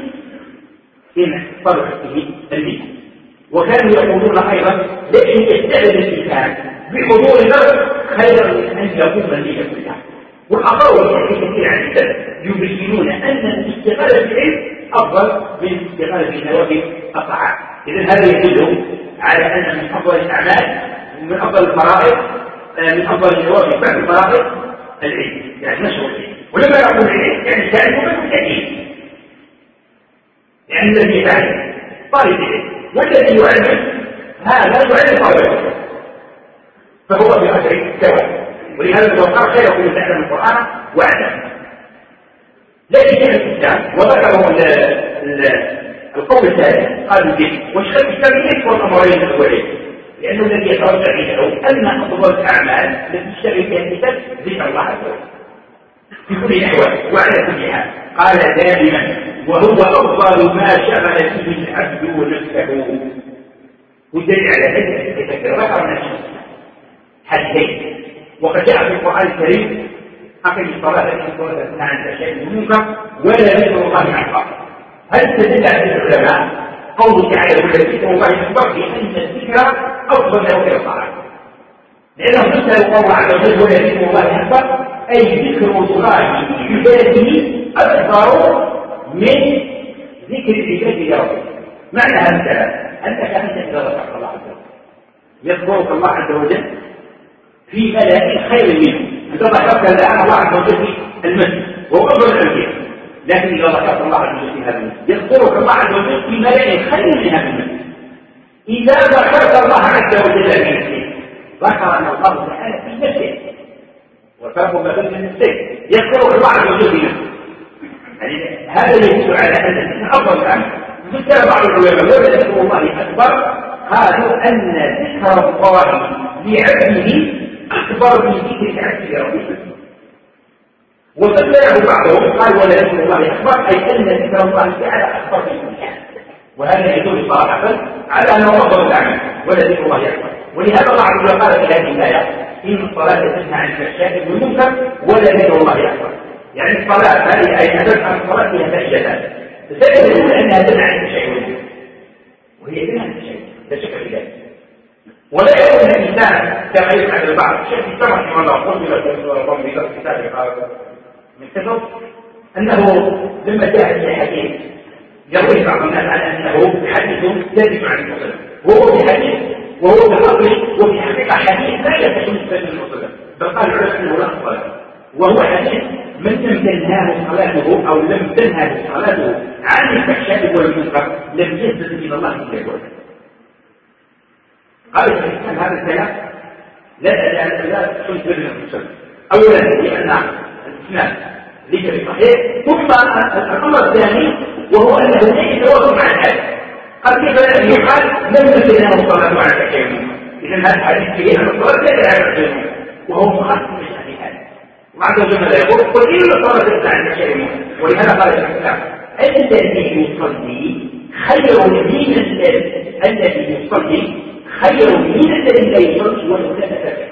إن صلح فيه العلم. وكانوا يقولون أيضا لئن يستعد الإنسان بحضور الدرس خيرا من أن يكون الليل كلها. والأخوة كثير عن السلف يبينون أن الاستغلال بالعلم أفضل من الاستغلال بنوافل الطاعات. إذن هذا يدل على أن من أفضل الأعمال ومن أفضل الفرائض من أفضل النوافل بعد الفرائض العلم، يعني نشر العلم. ولما يقول العلم يعني تعلم بالتأكيد، يعني الذي يتعلم طالب العلم والذي يعلم هذا يعلم طالب العلم، فهو بأجر سواء. ولهذا الوقار خير من تعلم القرآن وعلم. لكن الإسلام وذكروا القول الثالث قالوا به والشيخ الإسلام يذكر الأمرين الأولين، لأنه الذي يترجع عنده أن أفضل الأعمال التي يشتغل فيها الكتاب ذكر الله عز وجل في كل الأحوال وعلى كل حال. قال دائما وهو أفضل ما شغل به العبد نفسه. والدليل على ذلك ذكر نفسه حديثين، وقد جاء في القرآن الكريم أقم الصلاة التي عن الأشياء المنكر ولا ذكر الله مع الفقر. هل تدل على العلماء قوله تعالى والذكر الله أكبر بأن الذكر أفضل من غير الصلاة، لأنهم مثلوا الله عز وجل والذكر الله أكبر أي ذكر الله بعباده أكبر من ذكر العباد لربه. معنى هذا الكلام أنك أنت إذا ذكرت الله عز وجل يذكرك الله عز وجل في ملائكة خير منه. أنت ذكرت الآن الله عز وجل في المسجد وهو أفضل الأنبياء، لكن إذا ذكرت الله عز وجل في هذا المسجد يذكرك الله عز وجل في ملائكة خير من هذا المسجد. إذا ذكرت الله عز وجل في المسجد ذكرنا الله تعالى في المسجد وفرق ما بين المسجد يذكرك الله عز وجل في المسجد. يعني هذا يدل على أن من أفضل الأعمال مثل بعض العلماء ولا ذكر الله أكبر قالوا أن ذكر الله لعبده أكبر من ذكر العبد لربه. وبدله بعضهم قال ولا ذكر الله أكبر أي أن ذكر الله تعالى أكبر من الدنيا، وهذا يدل صراحة على أنه أفضل الأعمال ولا ذكر الله أكبر. ولهذا بعض العلماء قال في هذه الآية إن الصلاة تنهى عن الفحشاء والمنكر ولا ذكر الله أكبر، يعني الصلاة هذه أي تنهى الصلاة فيها فائدتان. الفائدة الأولى أنها تنهى عن الفحشاء والمنكر، وهي تنهى عن الفحشاء لا شك في ذلك. ولا يكون الإنسان كما يفعل البعض شيخ السمح كما الله قلت لكم في كتابه قال من كتب أنه لما جاء في حديث يروي بعض الناس على أنه حديث يجب عن المسلم، وهو في حديث وهو في الأصل وفي حقيقة حديث لا يصح من المسلم، بل قال العلماء أنه لا صلاة، وهو حديث من لم تنهاه صلاته أو لم تنهاه صلاته عن الفحشاء والمنكر لم يثبت من الله إلا الوحي. قال الإنسان هذا الكلام لا تكون بين المسلم، أولا لأن الإسلام ليس بصحيح، ثم الأمر الثاني وهو أنه لا يتوافق مع الآية. قال كيف يقال لم تنهاه الصلاة عن الفحشاء والمنكر؟ إذا هذا الحديث فيه أن الصلاة لا يدعى عن وهو مخالف لشأن هذا. وعند الجملة يقول قل إن الصلاة تنهى عن الفحشاء والمنكر، ولهذا قال الإسلام الذي يصلي خير من الذي يصلي خير من الذي لا يصلي ولو كان كافرا.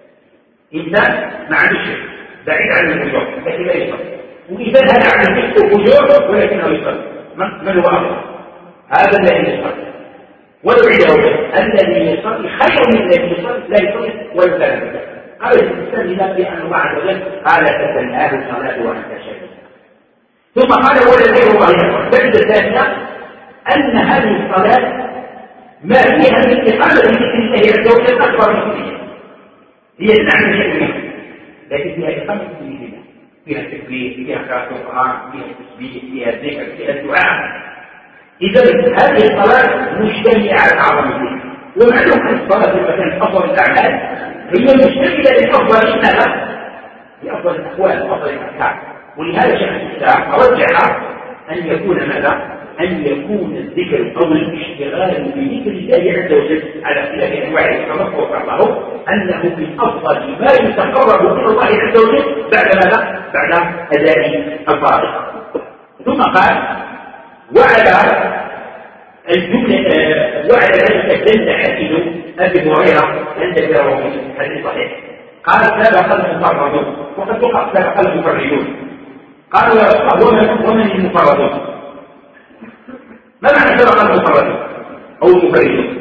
إنسان مع الشرك بعيد عن الفجور لكن لا يصلي، وإنسان هذا عن الفجور ولكنه يصلي، من هو أفضل؟ هذا الذي يصلي ولو عنده الذي يصلي خير من الذي يصلي لا يصلي ولو كان كافرا. قال الإنسان لله بأن الله عز وجل قال تتنهاه الصلاة وعن الفحشاء. ثم قال ولا ذكر الله أكبر. الفائدة الثانية أن هذه الصلاة ما فيها من إقامة ذكر الله عز وجل أكبر من ذلك، هي تنعم شيء لكن فيها إقامة ذكر الله، فيها التكبير، فيها قراءة القرآن، فيها التسبيح، فيها الذكر، فيها الدعاء. إذا هذه الصلاة مشتملة على أعظم الذكر، ومعلوم أن الصلاة في مكان أفضل الأعمال هي مشتملة لأفضل ماذا؟ لأفضل الأقوال وأفضل الأفعال. ولهذا شيخ الإسلام رجح أن يكون ماذا؟ أن يكون الذكر أو الاشتغال بذكر الله عز وجل على خلاف أنواعه كما وقع الله أنه من أفضل ما يتقرب إلى الله عز وجل بعد ماذا؟ بعد أداء الفرائض. ثم قال وعلى الجملة وعلى ذلك دل حديث أبي هريرة عند الترمذي حديث صحيح قال سبق المفردون وقد وقع سبق المفردون. قالوا يا رسول الله ومن المفردون؟ ما معنى سبق المفردون أو المفردون؟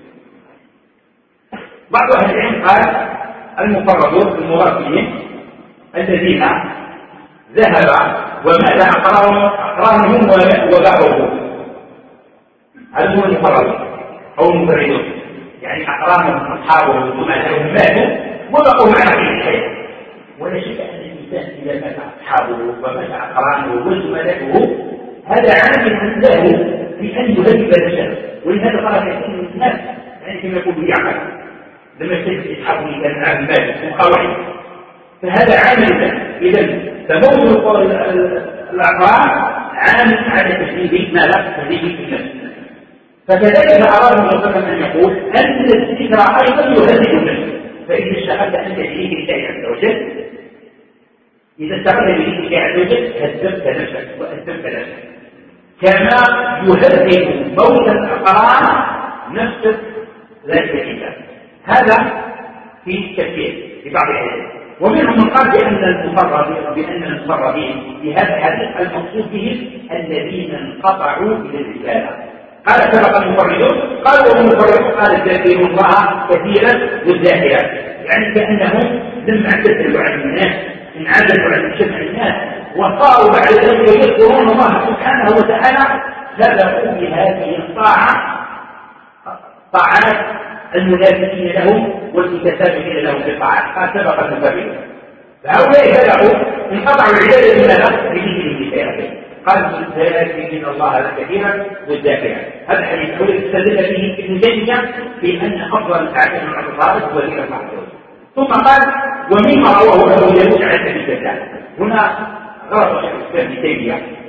بعض أهل العلم قال المفردون المراد بهم الذين ذهب ومات أقرانهم وباعوه، هذا هو المفردون أو المفردون، يعني أقرانهم أصحابهم ثم لهم ماتوا وبقوا معنا في الحياة. ولا شك أن الإنسان إذا مات أصحابه ومات أقرانه وزملائه هذا عامل له بأن يهذب نفسه. ولهذا قال كثير من الناس يعني كما يقول يعمل لما يستجد أصحابه كان عامل مالك وقوي، فهذا عامل له. إذا فموت الأقران عامل على تشريف ماذا؟ تشريف النفس. فكذلك أراد الرسول أن يقول أن الذكر أيضا يهذب النفس. فإذا اشتغلت أنت بذكر الله عز وجل، إذا اشتغلت بذكر الله عز وجل هذبت نفسك وأذبت نفسك، كما يهذب موت الأقران نفسك ذات الإنسان. هذا في تفسير لبعض العلماء، ومنهم من قال بأن المفردين في هذا الحديث المقصود به الذين انقطعوا إلى الرسالة. قال سبق المفردون، قالوا المفردون قال الذاكرون الله كثيرا والذاكرات، يعني كأنهم لما اعتزلوا عن الناس انعزلوا عن جمع الناس وصاروا بعد ذلك يذكرون الله سبحانه وتعالى سبقوا بهذه الطاعة طاعات المنافقين لهم والمتسابقين لهم في الطاعات. قال سبق المفردون، فهؤلاء سبقوا انقطعوا العبادة بماذا؟ بذكر الله. قال الذاكرين الله كثيرا والذاكرات. هذا الحديث هو الذي استدل به ابن تيمية في أن أفضل الأعمال مع الفرائض هو ذكر الله عز وجل. ثم قال ومما رواه أبو داود عن أبي الدرداء. هنا غلط شيخ الإسلام ابن تيمية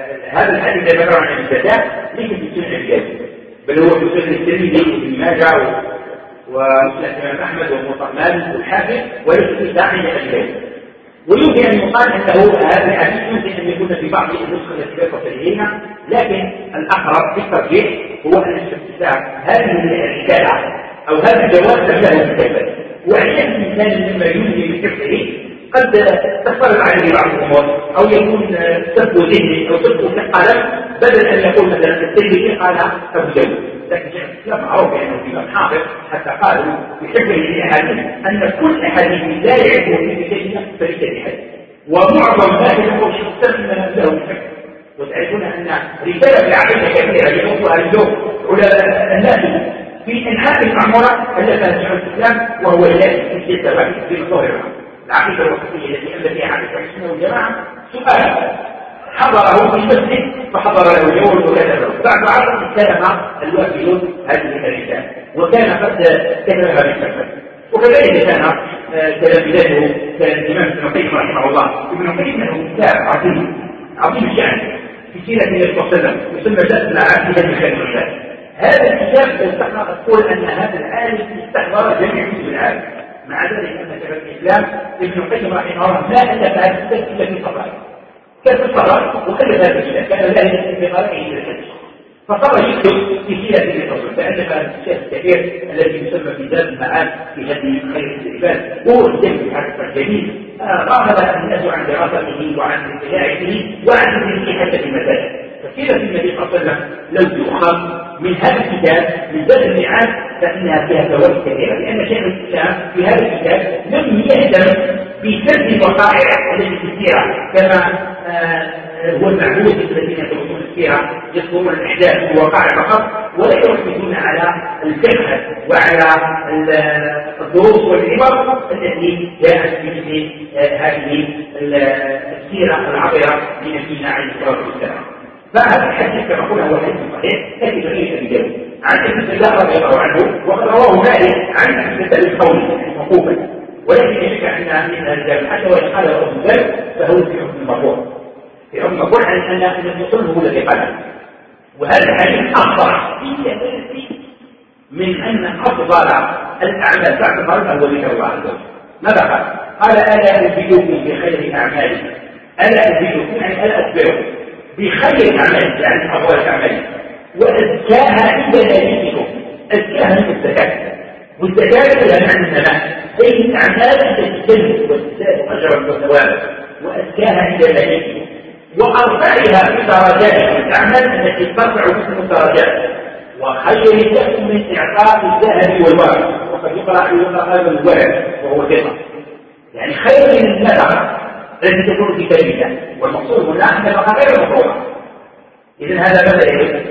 هذا الحديث الذي ذكره عن الزكاة ليس في سنة الجاهل، بل هو في سنة الترمذي وابن ماجه ومسند الإمام أحمد وموطأ مالك والحاكم، وليس في داعي للجاهل. ويمكن أن يقال أنه هذا الحديث يمكن أن يكون في بعض النسخ التي ذكرت إلينا، لكن الأقرب في الترجيح هو أن الاستفتاء هذه الرسالة أو هذا الجواز له مكتبة، وأحيانا الإنسان لما ينهي بحفظه قد تفرق عليه بعض الأمور، أو يكون سب ذهني أو سب في القلم، بدل أن يقول مثلا الترمذي قال أبو داود، لكن شيخ الإسلام معروف أنه في حافظ حتى قالوا بحفظه للأحاديث أن كل أحاديث لا يعرفه في كلمة فليس بحديث، ومعظم ما يقول شيخ الإسلام إنما له الحفظ. وتعرفون أن رسالة العقيدة كثيرة يقولها اليوم علماء الناس في إنهاء المعمورة التي تشعر الإسلام، وهو إلهي في التوحيد في الظاهرة العقيدة الوسطية التي أمت فيها عقيدة السنة والجماعة. سؤال حضره في المسجد فحضر له يوم وكتبه، بعد عشر كلم الوافدون هذه الرسالة وكان قد كتبها بالكفر. وكذلك كان تلاميذه كالإمام ابن القيم رحمه الله. ابن القيم له كتاب عظيم الشأن في سيرة النبي صلى الله عليه وسلم يسمى جزء العام في خير الرجال. هذا الكتاب يستحضر تقول أن هذا العالم استحضر جميع كتب العالم، مع ذلك أن شيخ الإسلام ابن القيم رحمه الله ما ألف هذا الكتاب إلا في الفضائل، كان في الصلاة وألف هذا الكتاب، كان لا يجب في قراءته إلى الحديث، فصار يكتب في سيرة النبي صلى الله عليه وسلم، فألف هذا الكتاب الكبير الذي يسمى في زاد المعاد في هدي خير العباد، وهو كتاب حديث جميل راغب الناس عن دراسته وعن اطلاعه وعن تدريسه حتى في المساجد. فسيرة النبي صلى الله عليه وسلم لو تؤخذ من هذا الكتاب من زاد المعاد فإنها فيها فوائد كثيرة، لأن شيخ الإسلام في هذا الكتاب لم يهتم بسرد الوقائع التي في السيرة كما هو المعهود الذين يدرسون السيرة يذكرون الأحداث والوقائع فقط ولا يركزون على الفقه وعلى الدروس والعبر التي جاءت في مثل هذه السيرة العطرة لنبينا عليه الصلاة والسلام. فهذا الحديث كما قلنا هو حديث صحيح لكن غير أبي داود عن ابن الله رضي الله عنه، وقد رواه مالك عن ابن الله القولي موقوفا، ولكن يشك أنها من الرجال حتى وإن قال أبو ذر فهو في حكم المرفوع، في حكم المرفوع أن الرسول هو الذي قال. وهذا الحديث أخبر في كثير من أن أفضل الأعمال بعد الفرض هو ذكر الله عز وجل. ماذا قال؟ ألا أنبئكم بخير أعمالكم، ألا أنبئكم يعني ألا أخبركم بخير الأعمال يعني أفضل الأعمال وأزكاها عند نبيكم. أزكاها من الزكاة، والزكاة هي معنى النماء، أي الأعمال التي تجلب وتزداد أجرا وثوابا، وأزكاها عند نبيكم وأرفعها في درجاتكم، الأعمال التي ترفع بكم الدرجات، وخير لكم من إعطاء الذهب والورق، وقد يقرأ هذا الورق وهو فضة، يعني خير من النفقة التي تكون في سبيل الله، والمقصود هنا أن النفقة غير مفروضة. إذن هذا بدأ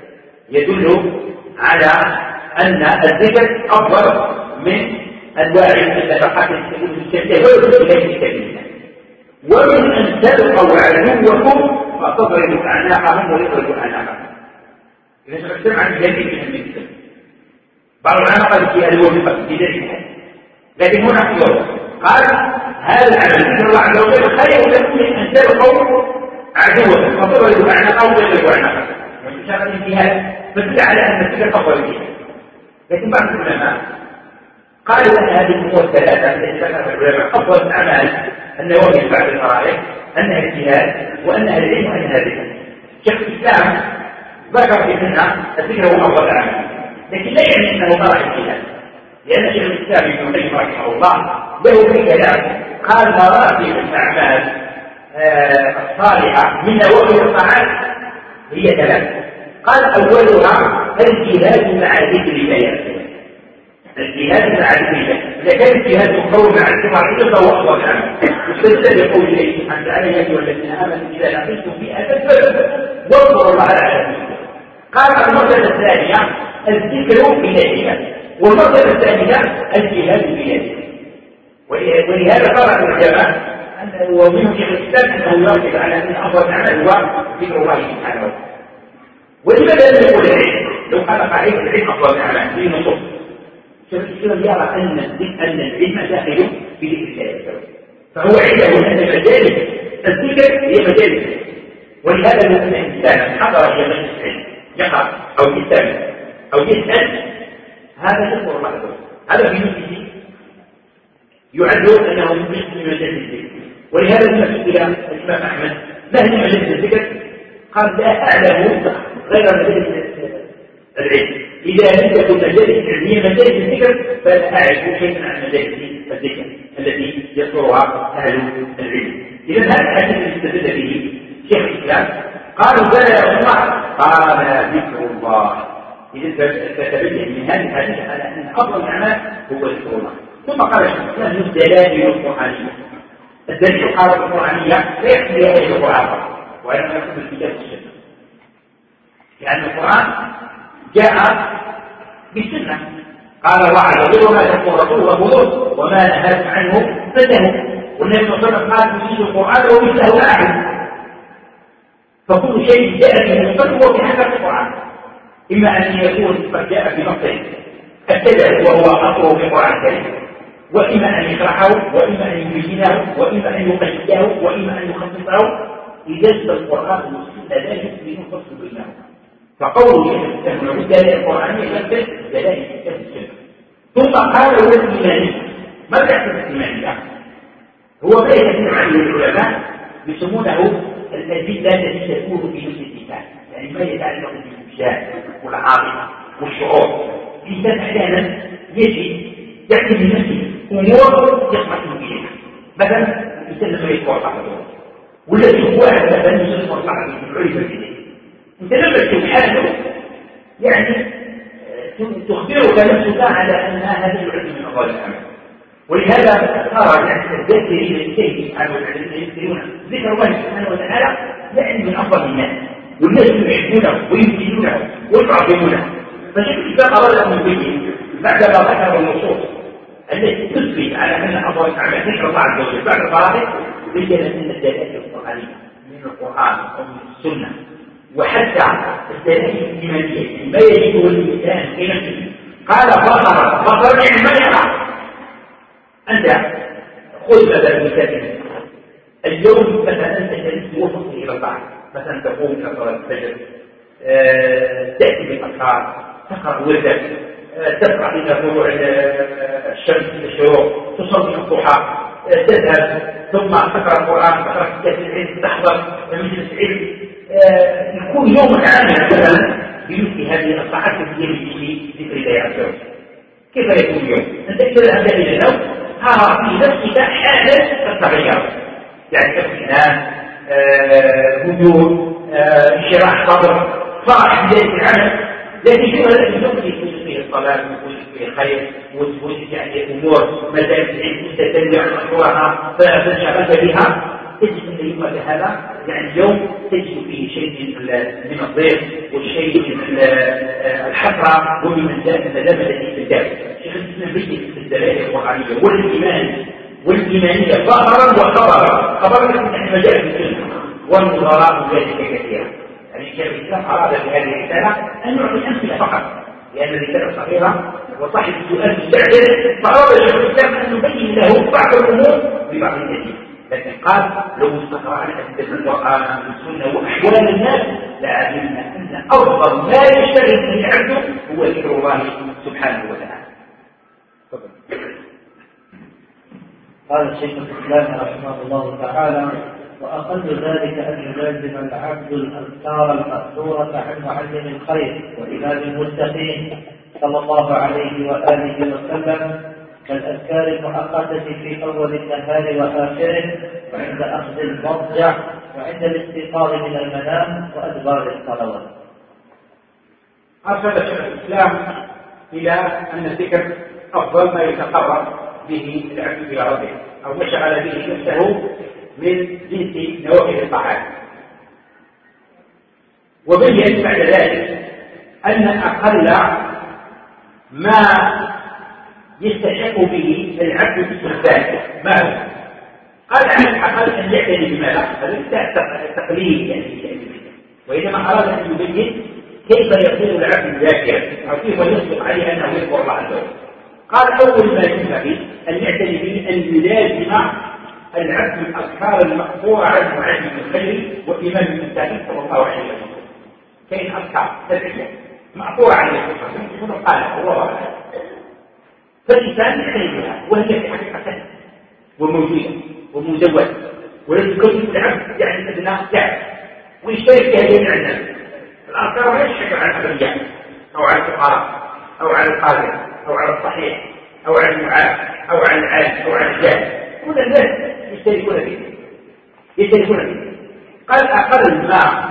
يدل على أن الذكر أفضل من أنواع النفقات التي تكون في سبيل الله ويدل إليه في سبيل الله. ومن أن تلقوا عدوكم فتضربوا أعناقهم ويضربوا أعناقهم. إذا سمعتم عن جميع من المثل بعض العلماء قالوا في الوظيفة في ذلك، لكن هنا في وضع قال هذا العمل إن الله عز وجل خير لكم من أن تلقوا عدوكم فتضربوا أعناقهم ويضربوا أعناقهم، وإن شاء الانتهاء فدل على أن الفكر أفضل فيها. لكن بعض العلماء قالوا أن هذه الأمور الثلاثة التي ذكرها العلماء أفضل الأعمال النوافل بعد الفرائض أنها الجهاد وأنها العلم وأنها الذكر. شيخ الإسلام ذكر في منها الذكر هو أفضل الأعمال، لكن لا يعني أنه طرح الجهاد، لأن شيخ الإسلام ابن القيم رحمه الله له في كلام قال مراتب الأعمال الصالحة من نوافل الطاعات هي ثلاث. قال أولها الجهاد مع ذكر الله، الجهاد مع ذكر الله. إذا كان الجهاد مقرون مع الجماعة فهو أفضل العمل، واستدل بقول الله سبحانه وتعالى يا أيها الذين آمنوا إذا لقيتم فئة فاثبتوا واذكروا الله على أعمالكم. قال المرتبة الثانية الذكر بالله، والمرتبة الثانية الجهاد بالله. ولهذا قال العلماء ومنهم شيخ الإسلام أنه يركز على أن أفضل العمل هو ذكر الله سبحانه وتعالى. ولماذا لم يقول العلم؟ لو قال قاعدة العلم أفضل الأعمال في نصوص. شيخ الإسلام يرى أن العلم داخل في ذكر الله عز وجل، فهو عنده أن مجالس الذكر هي مجالس، ولهذا لو أن إنسانا حضر إلى مجلس العلم يقرأ أو يستمع أو يسأل هذا يذكر الله عز وجل، هذا في نفسه يعد أنه من مجلس الذكر. ولهذا لما سئل الإمام أحمد ما هي مجلس الذكر؟ قال لا أعلم غير مجلس العلم. إذا لم تكن مجالس علمية مجالس الذكر فلا أعرف شيئا عن مجالس الذكر التي يذكرها أهل العلم. إذا هذا الحديث الذي استدل به شيخ الإسلام قالوا بلى يا الله، قال ذكر الله. إذا فتبين من هذه الحديث على أن أفضل الأعمال هو ذكر الله. ثم قال شيخ الإسلام الدلائل القرآنية. الدلائل القرآنية لا يحمل عليه القرآن وإنما يكون الكتاب والسنة، لأن القرآن جاء بالسنة. قال الله عز وجل وما تكون رسول وخذوه وما نهاكم عنه فانتهوا. والنبي صلى الله عليه وسلم قال يزيد القرآن ومثله أعلم. فكل شيء جاء به المصنف هو في حسب القرآن، إما أن يكون قد جاء بنص التبع وهو أصله في القرآن الكريم، وإما أن يشرحه وإما أن يبينه وإما أن يقيده وإما أن يخصصه. إذا القرآن والسنة لا يمكن أن يفصل بينهما. فقوله يتكلم عن الدلائل القرآنية يثبت دلائل الكتاب والسنة. ثم قال الإيمانية. ماذا يحدث الإيمانية؟ هو ما يتكلم عنه العلماء يسمونه الأدلة التي تكون في نفس الإنسان، يعني ما يتعلق بالوجدان والعاطفة والشعور. الإنسان أحيانا يجد يعمل بنفسه أمور يطمئن إليها. مثلا الإنسان لما يتوقع مصلحته ولا يشوف واحد مثلا يشوف مصلحته عرف إليه، أنت لما تشوف حاله يعني تخبرك نفسك على أن هذا العلم من الله الأمر. ولهذا صار يعني الذاكرين الكيف سبحانه وتعالى يذكرون ذكر الله سبحانه وتعالى يعني من أفضل الناس، والناس يحبونه ويمجدونه ويعظمونه. فشيخ الإسلام أراد أن يبين بعدما ذكر النصوص التي تثبت على أن أفضل الأعمال ذكر الله عز وجل بعد الفرائض، بين أن الدلائل القرآنية من القرآن أو من السنة وحتى الدلائل الإيمانية ما يجده الإنسان في نفسه. قال بصر يعني ما يرى. أنت خذ مثلا مثال اليوم مثلا أنت تجلس وسط إلى البعض، مثلا تقوم إلى صلاة الفجر، تأتي بالأذكار، تقرأ وردك، تقرأ إلى طلوع الشمس في الشروق، تصلي الضحى، تذهب ثم تقرأ القرآن، تقرأ كتاب العلم، تحضر مجلس علم، يكون يومك عامل مثلا بمثل هذه الساعات التي في ذكر الله عز وجل. كيف يكون اليوم؟ أنت إذا ذهبت إلى النوم ترى في نفسك حالة تتغير، يعني اطمئنان، هدوء، انشراح صدر، فرح بذلك العمل. لكن شو هذا اليوم يكون فيه الصلاة ويكون فيه الخير ويكون يعني أمور مزاج العلم تتبع مشروعها فانشغلت بها، تجد أن يومك هذا يعني اليوم تجد فيه شيء من الضيق والشيء من الحسرة ومن الندامة التي في الداخل. شيخ الإسلام بيجي في الدلائل القرآنية والإيمانية ظاهرا وخبرا. خبرا نحن مجال في السنة والنظراء ذلك كثيرا. يعني شيخ الإسلام أراد في هذه الرسالة أن يعطي أمثلة فقط، لأن الرسالة صغيرة وصاحب السؤال مستعجل، فأراد شيخ الإسلام أن يبين له بعض الأمور ببعض الدليل. لكن قال لو استقرأنا أدلة القرآن والسنة وأحوال الناس لعلمنا أن أفضل ما يشتغل به العبد هو ذكر الله سبحانه وتعالى. قال الشيخ الإسلام رحمه الله تعالى: وأقل ذلك أن يلازم العبد الأذكار المأثورة عن معلم الخير وإمام المتقين صلى الله عليه وآله وسلم، كالأذكار المؤقتة في أول النهار وآخره، وعند أخذ المضجع، وعند الاستيقاظ من المنام، وأدبار الصلوات. أرشد شيخ الإسلام إلى أن الذكر أفضل ما يتقرب به العبد إلى ربه أو يشغل به نفسه من جنس نوافل الطاعات. وبين بعد ذلك أن أقل ما يستحق به العبد الاستغفار ما هو؟ قال على الأقل أن يعتني بماذا؟ هذا التقليد يعني، وإنما أراد أن يبين كيف يكون العبد ذاكرا أو كيف يصدق عليه أنه يذكر الله عز وجل. قال أول ما ينبغي أن يعتني به أن يلازم العبد الأذكار المقطوعة عن معلم الخير وإمام المتقين صلى الله عليه وسلم. كاين أذكار تدعية مقطوعة عن الخير يكون قال الله أعلم، فالإنسان يحتاجها وهي في حقيقة وموجودة ومزودة، ولازم يكون العبد يعني أدنى تعب ويشترك فيها جميع الناس. الأذكار لا يشترك على الأغنياء أو على الفقراء أو على القادر أو على الصحيح أو على المعاف أو على العالم أو على الجاهل، كل الناس يشتركون فيه. قال أقل ما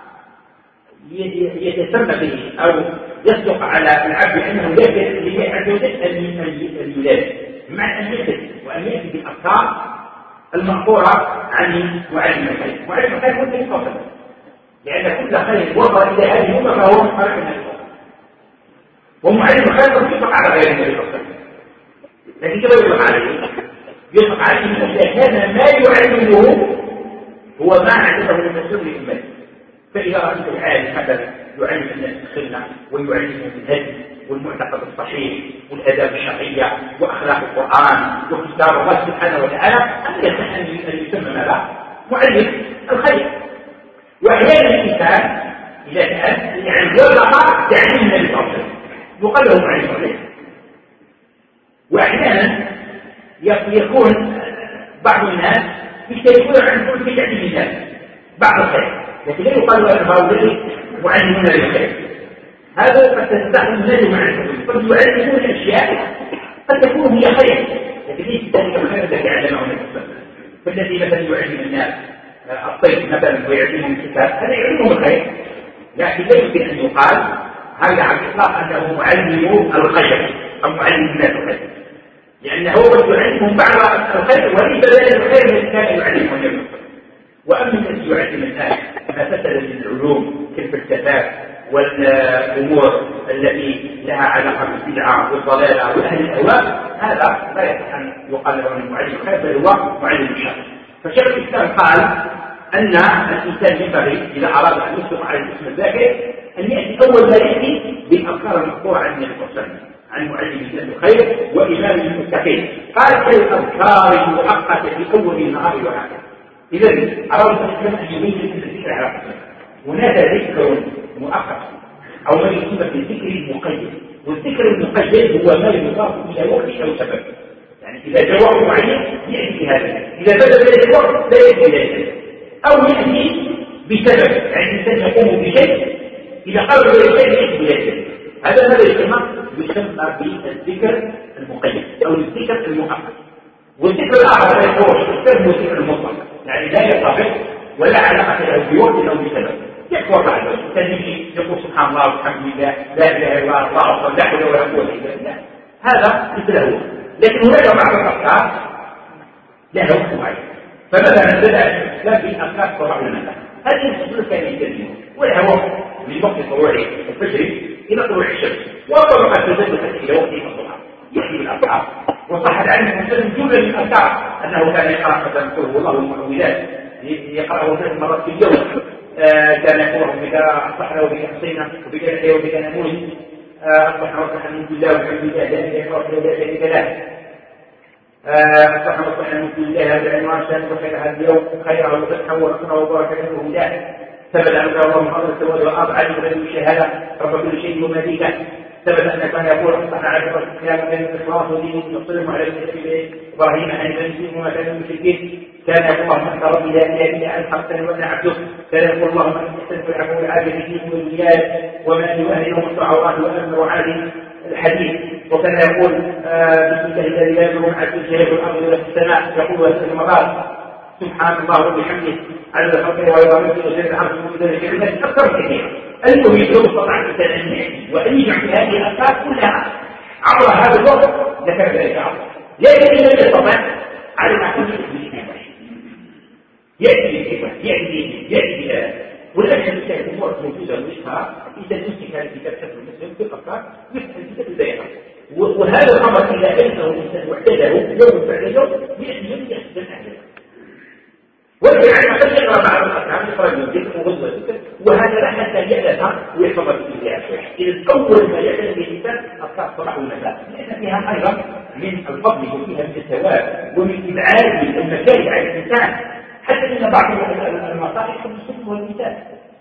يتسمى به أو يصدق على العبد أنه يجب لله عز وجل أن يلازم، بمعنى أن يكتب وأن يأتي بالأفكار المقطوعة عن معلم الخير. معلم الخير هو الذي يفضل، لأن كل خير وصل إلى هذه الأمة فهو مخالف النبي، ومعلم الخير يطلق على غير النبي صلى الله عليه وسلم. لكن كيف يطلق عليه إذا كان ما يعلمه هو ما عجبه من رسول الأمة. فإذا رأيت العالم مثلا يعلم الناس السنة ويعلمهم الهدي والمعتقد الصحيح والآداب الشرعية وأخلاق القرآن وكتاب الله سبحانه وتعالى، أن يصح أن يسمى ماذا؟ معلم الخير. وأحيانا الإنسان إذا كان يعني وضع تعليم النبي صلى الله عليه وسلم يقال له معلم الخير. وأحيانا يكون بعض الناس يشتركون عن كل في تعليم الناس بعض الخير، لكن لا يقال أن هؤلاء معلمون للخير. هذا قد تستخدم الناس مع الخير، قد يعلمون أشياء قد تكون هي خير لكن ليس ذلك الخير الذي علمه النبي صلى الله عليه وسلم. فالذي مثلا يعلم الناس الطيب مثلا ويعلمهم الكتاب هذا يعلمهم الخير، لكن لا يمكن أن يقال هذا على الإطلاق أنه معلم الخير أو معلم الناس الخير، لأنه قد يعلمهم بعض الخير وليس ذلك الخير الذي كان يعلمه النبي. وأما الذي يعلم الناس ما فسد من العلوم كالفلسفات والأمور التي لها علاقة بالبدعة والضلالة وأهل الأهواء، هذا لا يصح أن يقال له أنه معلم الخير بل هو معلم الشر. فشيخ الإسلام قال أن الإنسان ينبغي إذا أراد أن يطلق على الاسم الذاكر أن يأتي أول ما يأتي بالأفكار المقطوعة عن النبي صلى الله عليه وسلم عن معلم الناس الخير وإمام المتقين. قال كالأذكار المؤقتة في أول النهار وهكذا. إذا أراد الإسلام أن يبين أن الذكر على قسمين، هناك ذكر مؤقت أو ما يسمى بالذكر المقيد، والذكر المقيد هو ما يضاف إلى وقت أو سبب. يعني إذا جاء وقت معين يأتي بهذا، إذا بدأ ذلك الوقت لا يأتي ذلك، أو يأتي بسبب، يعني الإنسان يقوم بشيء إذا قام بشيء يأتي بذلك. هذا ماذا يسمى بالذكر المقيد أو الذكر المؤقت. والذكر الآخر لا يكون الذكر المطلق، يعني لا يطابق ولا علاقة له بوقت أو بسبب. يكفر بعد التنبيه يقول سبحان الله والحمد لله لا إله إلا الله الله لا حول ولا قوة إلا بالله، هذا مثله. لكن هناك بعض الأفكار لها وقت معين، فمثلا بدأ الإسلام بالأفكار طبعا لنا هذه الأصول كان يتكلمون ولها وقت من وقت طلوع الفجر إلى طلوع الشمس، وطبقا تزدد إلى وقت الضحى يحيي الأفكار. وصحت عنه مسلم جملة من الأفكار أنه كان يقرأ مثلا قل الله والمعوذات يقرأه 3 مرات في اليوم، كان يقول بك أصبحنا وبك أمسينا وبك نحيا وبك نموت، أصبحنا وأصبحنا من الله والحمد لله لا إله إلا الله ولا شريك له، أصبحنا وأصبحنا من الله هذا العنوان شان وخير هذا اليوم خيرا وفتحا ورحمة وبركة وهداه. ثبت أنك الله من فضل السماوات والأرض علم غيب الشهادة رب كل شيء ومليكه. ثبت أنك كان يقول أصبحنا على فرص الكلام بين الإخلاص ودين المسلم على الإسلام إبراهيم أن ينسيه وما كان المشركين. كان يقول اللهم أنت ربي لا إله إلا أنت خلقتني وأنا عبدك. كان يقول اللهم أنت تحسن في العفو والعافية في الدين والبلاد وما يؤهل يوم الدعوات والأمر وعالي الحديث. وكان يقول بسم الله الذي لا يضر مع كل شيء في الأرض ولا في السماء، يقول هذه المرات سبحان الله وبحمده عدد خلقه ورضا نفسه وزنة العرش ومن ذلك الناس أكثر كثير. المهم لو استطاع الإنسان أن يعيش وأن يجمع في هذه الأفكار كلها عبر هذا الوقت ذكر ذلك عبر، لكن إذا لم يستطع على معقول يأتي بها. ولكن الأمور موجودة ويشها إذا نسك هذا الكتاب حفظ المسلم في الأفكار مثل الكتاب البيضاء، وهذا الأمر إذا أيضا الإنسان واعتاده يوم بعد يوم يأتي يوم يحسن أهله. ولكن قد يقرأ بعض الأفكار يقرأ الذكر وغزوة الذكر وهذا لا حتى يألفها ويحفظها في الإنسان. إذا أول ما يألف الإنسان أذكار الصباح والمساء، لأن فيها أيضا من الفضل وفيها من الثواب ومن إبعاد المكاره عن الإنسان، حتى إن بعض المصائب يحب الصدق والمثال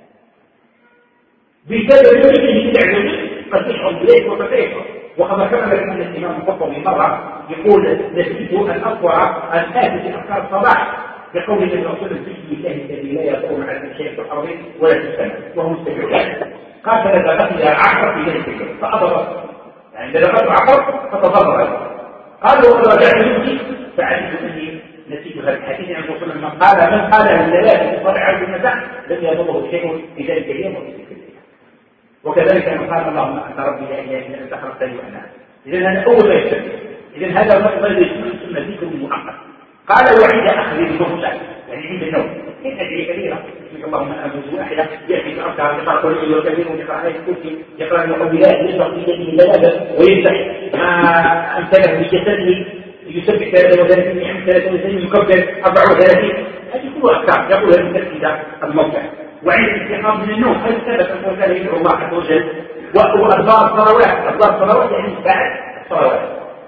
بسبب وجهه العلمي قد يشعر بذلك وكيف. وقد ذكرنا لك أن الإمام القرطبي مرة يقول نسيت أن أذكر الآتي في أذكار الصباح بقول النبي صلى الله عليه وسلم بسم الله الذي لا يضر مع شيء في الأرض ولا في السماء وهو مستمع. قال فلذهبت إلى عقر في ذلك اليوم فأضرت، يعني إذا دخلت عقر فتضرر. قال ورجعت يمشي فعلمت أني نسيت هذا الحديث عن الرسول من قاله ثلاثة صلى على المساء لم يضره شيء في ذلك اليوم وفي ذلك اليوم. وكذلك من قال اللهم أنت ربي لا إله إلا أنت خلقتني وأنا. إذن هذا أول ما يشتغل. إذن هذا هو الذي يسمى ذكر مؤقت. قال وعند أخذ الموت يعني عند النوم إن أدري كثيرة بسم اللهم أنا أموت واحدة يأتي بأركع يقرأ كل شيء وكبير ويقرأ آية الكرسي يقرأ المقبلات يشرح في يده اللبابة ويمسح ما أمثله بجسده يسبح 33 يعمل 33 يكبر 34. هذه كلها أفكار يقولها من تركيز الموتى. وعند الاستيقاظ من النوم هل ثبت أنه كان يدعو الله عز وجل وأدبار الصلوات يعني بعد الصلوات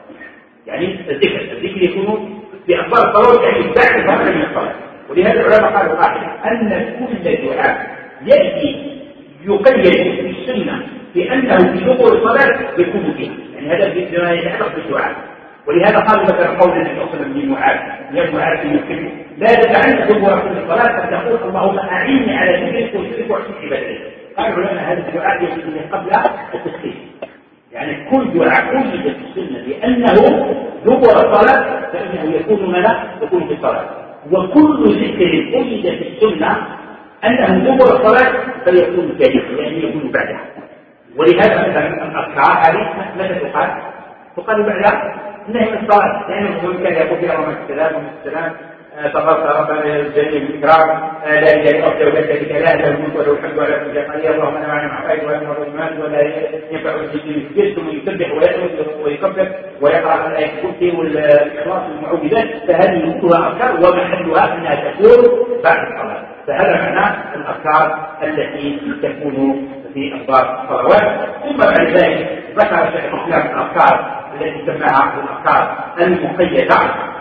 يعني الذكر يكون في أخبار الصلاة يعني بعد فرق من الصلاة. ولهذا العلماء قالوا قاعدة أن كل دعاء يأتي يقيد في السنة بأنه في دبر الصلاة يكون فيها، يعني هذا بما يتعلق بالدعاء. ولهذا قال مثلا قول النبي صلى الله عليه وسلم لمعاذ يا معاذ يمكنك لا تجعلن دبر كل الصلاة فتقول اللهم أعني على ذكرك وشكرك وحسن عبادتك. قالوا لنا هذا الدعاء يكون قبل التسليم، يعني كل دعاء وجد في السنة بأنه دبر الصلاة فإنه يكون ماذا؟ يكون في الصلاة. وكل ذكر وجد في السنة أنه دبر الصلاة فيكون كريم يعني يكون بعدها. ولهذا مثلا الأذكار هذه متى تقال؟ تقال بعد النهي من الصلاة، لأنه يعني كان يقول فيها ومن السلام ومن السلام تغفر ربنا الجليل الإكرام لا إله إلا أنت ولا شريك له له الملك وله الحمد ولا كل شيء قدير اللهم أنا معنا معاذ وأنا الإيمان ولا ينفع الجسم ثم يسبح ويكبر ويقرأ الآية الكرسي والإخلاص والمعوذات. فهذه كلها أذكار ومحلها أنها تكون بعد الصلاة. فهذا معنى الأذكار التي تكون في أخبار الصلوات. ثم بعد ذلك ذكر شيخ الإسلام الأذكار التي سماها الأذكار المقيدة،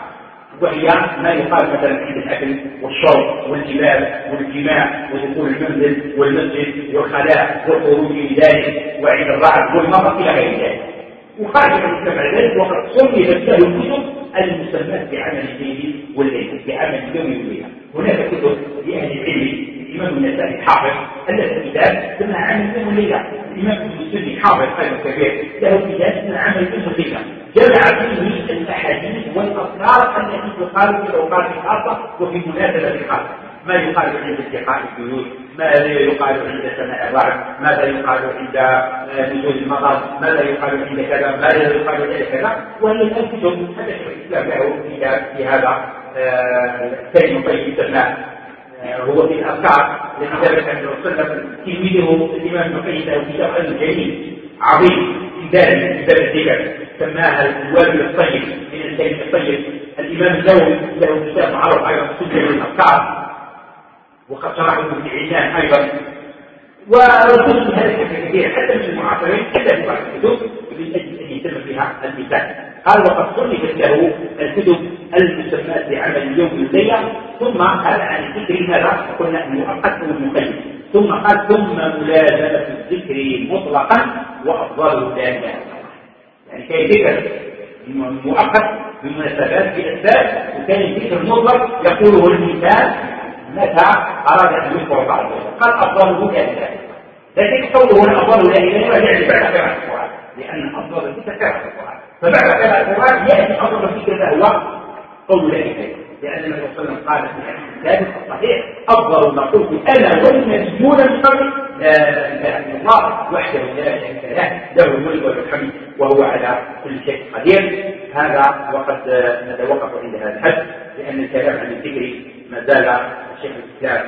وهي ما يقال مثلا عند الأكل والشرب والجبال والجماع ودخول المنزل والمسجد والخلاء والخروج من ذلك وعند الرعد والمرض إلى غير ذلك. وخارج المجتمع ذلك وقد صنفت له الكتب المسمات بعمل الليل والليل بعمل اليوم والليلة. هناك كتب لأهل العلم الإمام النسائي حافظ الذي كتاب سمى عمل اليوم والليلة. الإمام ابن السني حافظ أيضا كبير له كتاب سمى عمل اليوم والليلة جمع فيه الأحاديث والأذكار التي تقال في الأوقات الخاصة وفي مناسبة خاصة. ما يقال عند التقاء الجيوش، ماذا يقال عند سماع الرعد، ماذا يقال عند نزول المطر، ماذا يقال عند كذا، ماذا يقال عند كذا. وهي الآن كتب حتى شيخ الإسلام له كتاب في هذا كلمة طيب سماه هو في الأذكار التي ثبت عن الرسول تلميذه الإمام ابن القيم له كتاب جليل عظيم في باب الذكر سماها الوابل الطيب من الكلم الطيب. الإمام النووي له كتاب معروف أيضا سنة الأذكار وقد شرحه ابن عيسان أيضا. والكتب هذه كثيرة حتى من المعاصرين إلا في بعض الكتب من أجل أن يتم فيها المثال. قال وقد صنفت له الكتب المسمات بعمل اليوم والليلة. ثم قال عن الذكر ماذا؟ قلنا المؤقت والمقيد. ثم قال ثم ملازمة الذكر مطلقا وأفضله ذلك، يعني كان ذكر مؤقت بالمناسبات بالأسباب وكان الذكر المطلق يقوله الإنسان متى أراد أن يذكر بعض قال أفضله ذلك. لكن قوله هنا أفضل ذلك يعني بعد قراءة القرآن، لأن أفضل الذكر قراءة القرآن. فبعد قراءة القرآن يأتي أفضل الذكر فهو قول ذلك، لأن النبي صلى الله عليه وسلم قال في الحديث الصحيح أفضل ما قلت أنا والنبيون من قبل لا إله إلا الله وحده لا شريك له له الملك وله الحمد وهو على كل شيء قدير. هذا وقد نتوقف عند هذا الحد لأن الكلام عن الذكر ما زال الشيخ الإسلام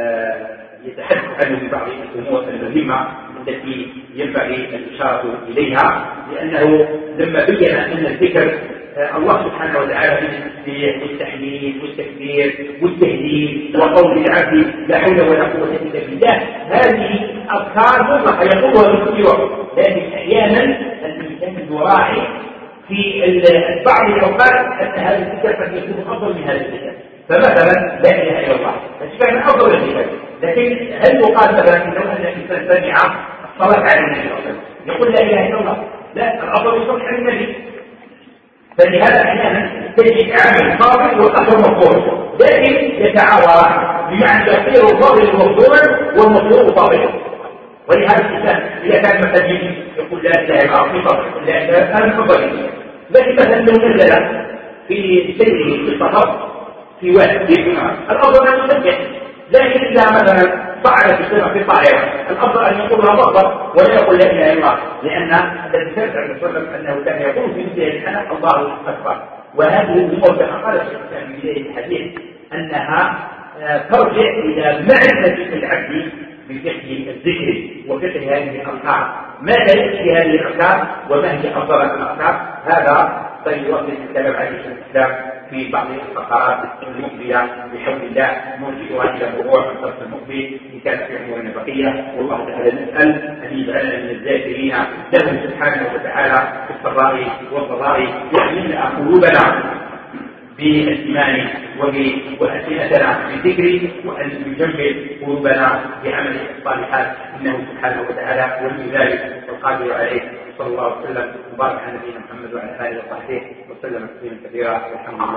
يتحدث عنه في بعض الأمور المهمة التي ينبغي الإشارة إليها، لأنه لما بين أن الذكر الله سبحانه وتعالى في التسبيح والتحميد والتكبير والتهليل وقول العبد لا حول ولا قوة إلا بالله، هذه أذكار مطلقة يقولها في كل وقت، لكن أحيانا الإنسان يراعي في بعض الأوقات أن هذا الذكر قد يكون أفضل من هذا الذكر. فمثلا لا إله إلا الله فعلا أفضل الذكر، لكن هل يقال مثلا لو أن الإنسان سمع الصلاة على النبي صلى الله عليه وسلم يقول لا إله إلا الله؟ لا، الأفضل يصلي على النبي. فلهذا أحيانا تجد عمل فاضل والأثر مفضول، لكن يتعاوران، بمعنى يصير الفاضل مفضولا والمفضول فاضلا. ولهذا الإنسان إذا كان مثلا يقول لا إله إلا الله في فضل لا إله إلا الله، لكن مثلا لو نزل في سيره في السفر في واد في النار الأفضل أن يسبح، لكن إذا مثلا صعد في السماء في الطائرة الأفضل أن يقولها مصدر ولا يقول لا إله إلا الله، لأن الذي ثبت عن الرسول أنه كان يقول في مثل الحنف الله أكبر. وهذه الأمور كما قال الشيخ الإسلام في بداية الحديث أنها ترجع إلى معرفة العبد بفقه الذكر وفقه هذه الأذكار، ماذا يأتي هذه الأذكار وما هي أفضل الأذكار. هذا سيوصل الكلام عن الإسلام في بعض الفقرات المقبلة بحول الله، نرجئها إلى موضوع الدرس المقبل إن كان في أمورنا بقية. والله تعالى نسأل أن يجعلنا من الذاكرين له سبحانه وتعالى في السراء والضراء، ويحملنا قلوبنا بالإيمان وألسنتنا بالذكر، وأن يجمل قلوبنا بعمل الصالحات إنه سبحانه وتعالى ولي ذلك والقادر عليه. صلى الله عليه وسلم وبارك على نبينا محمد وعلى آله وصحبه وسلم تسليما كثيرا والحمد لله.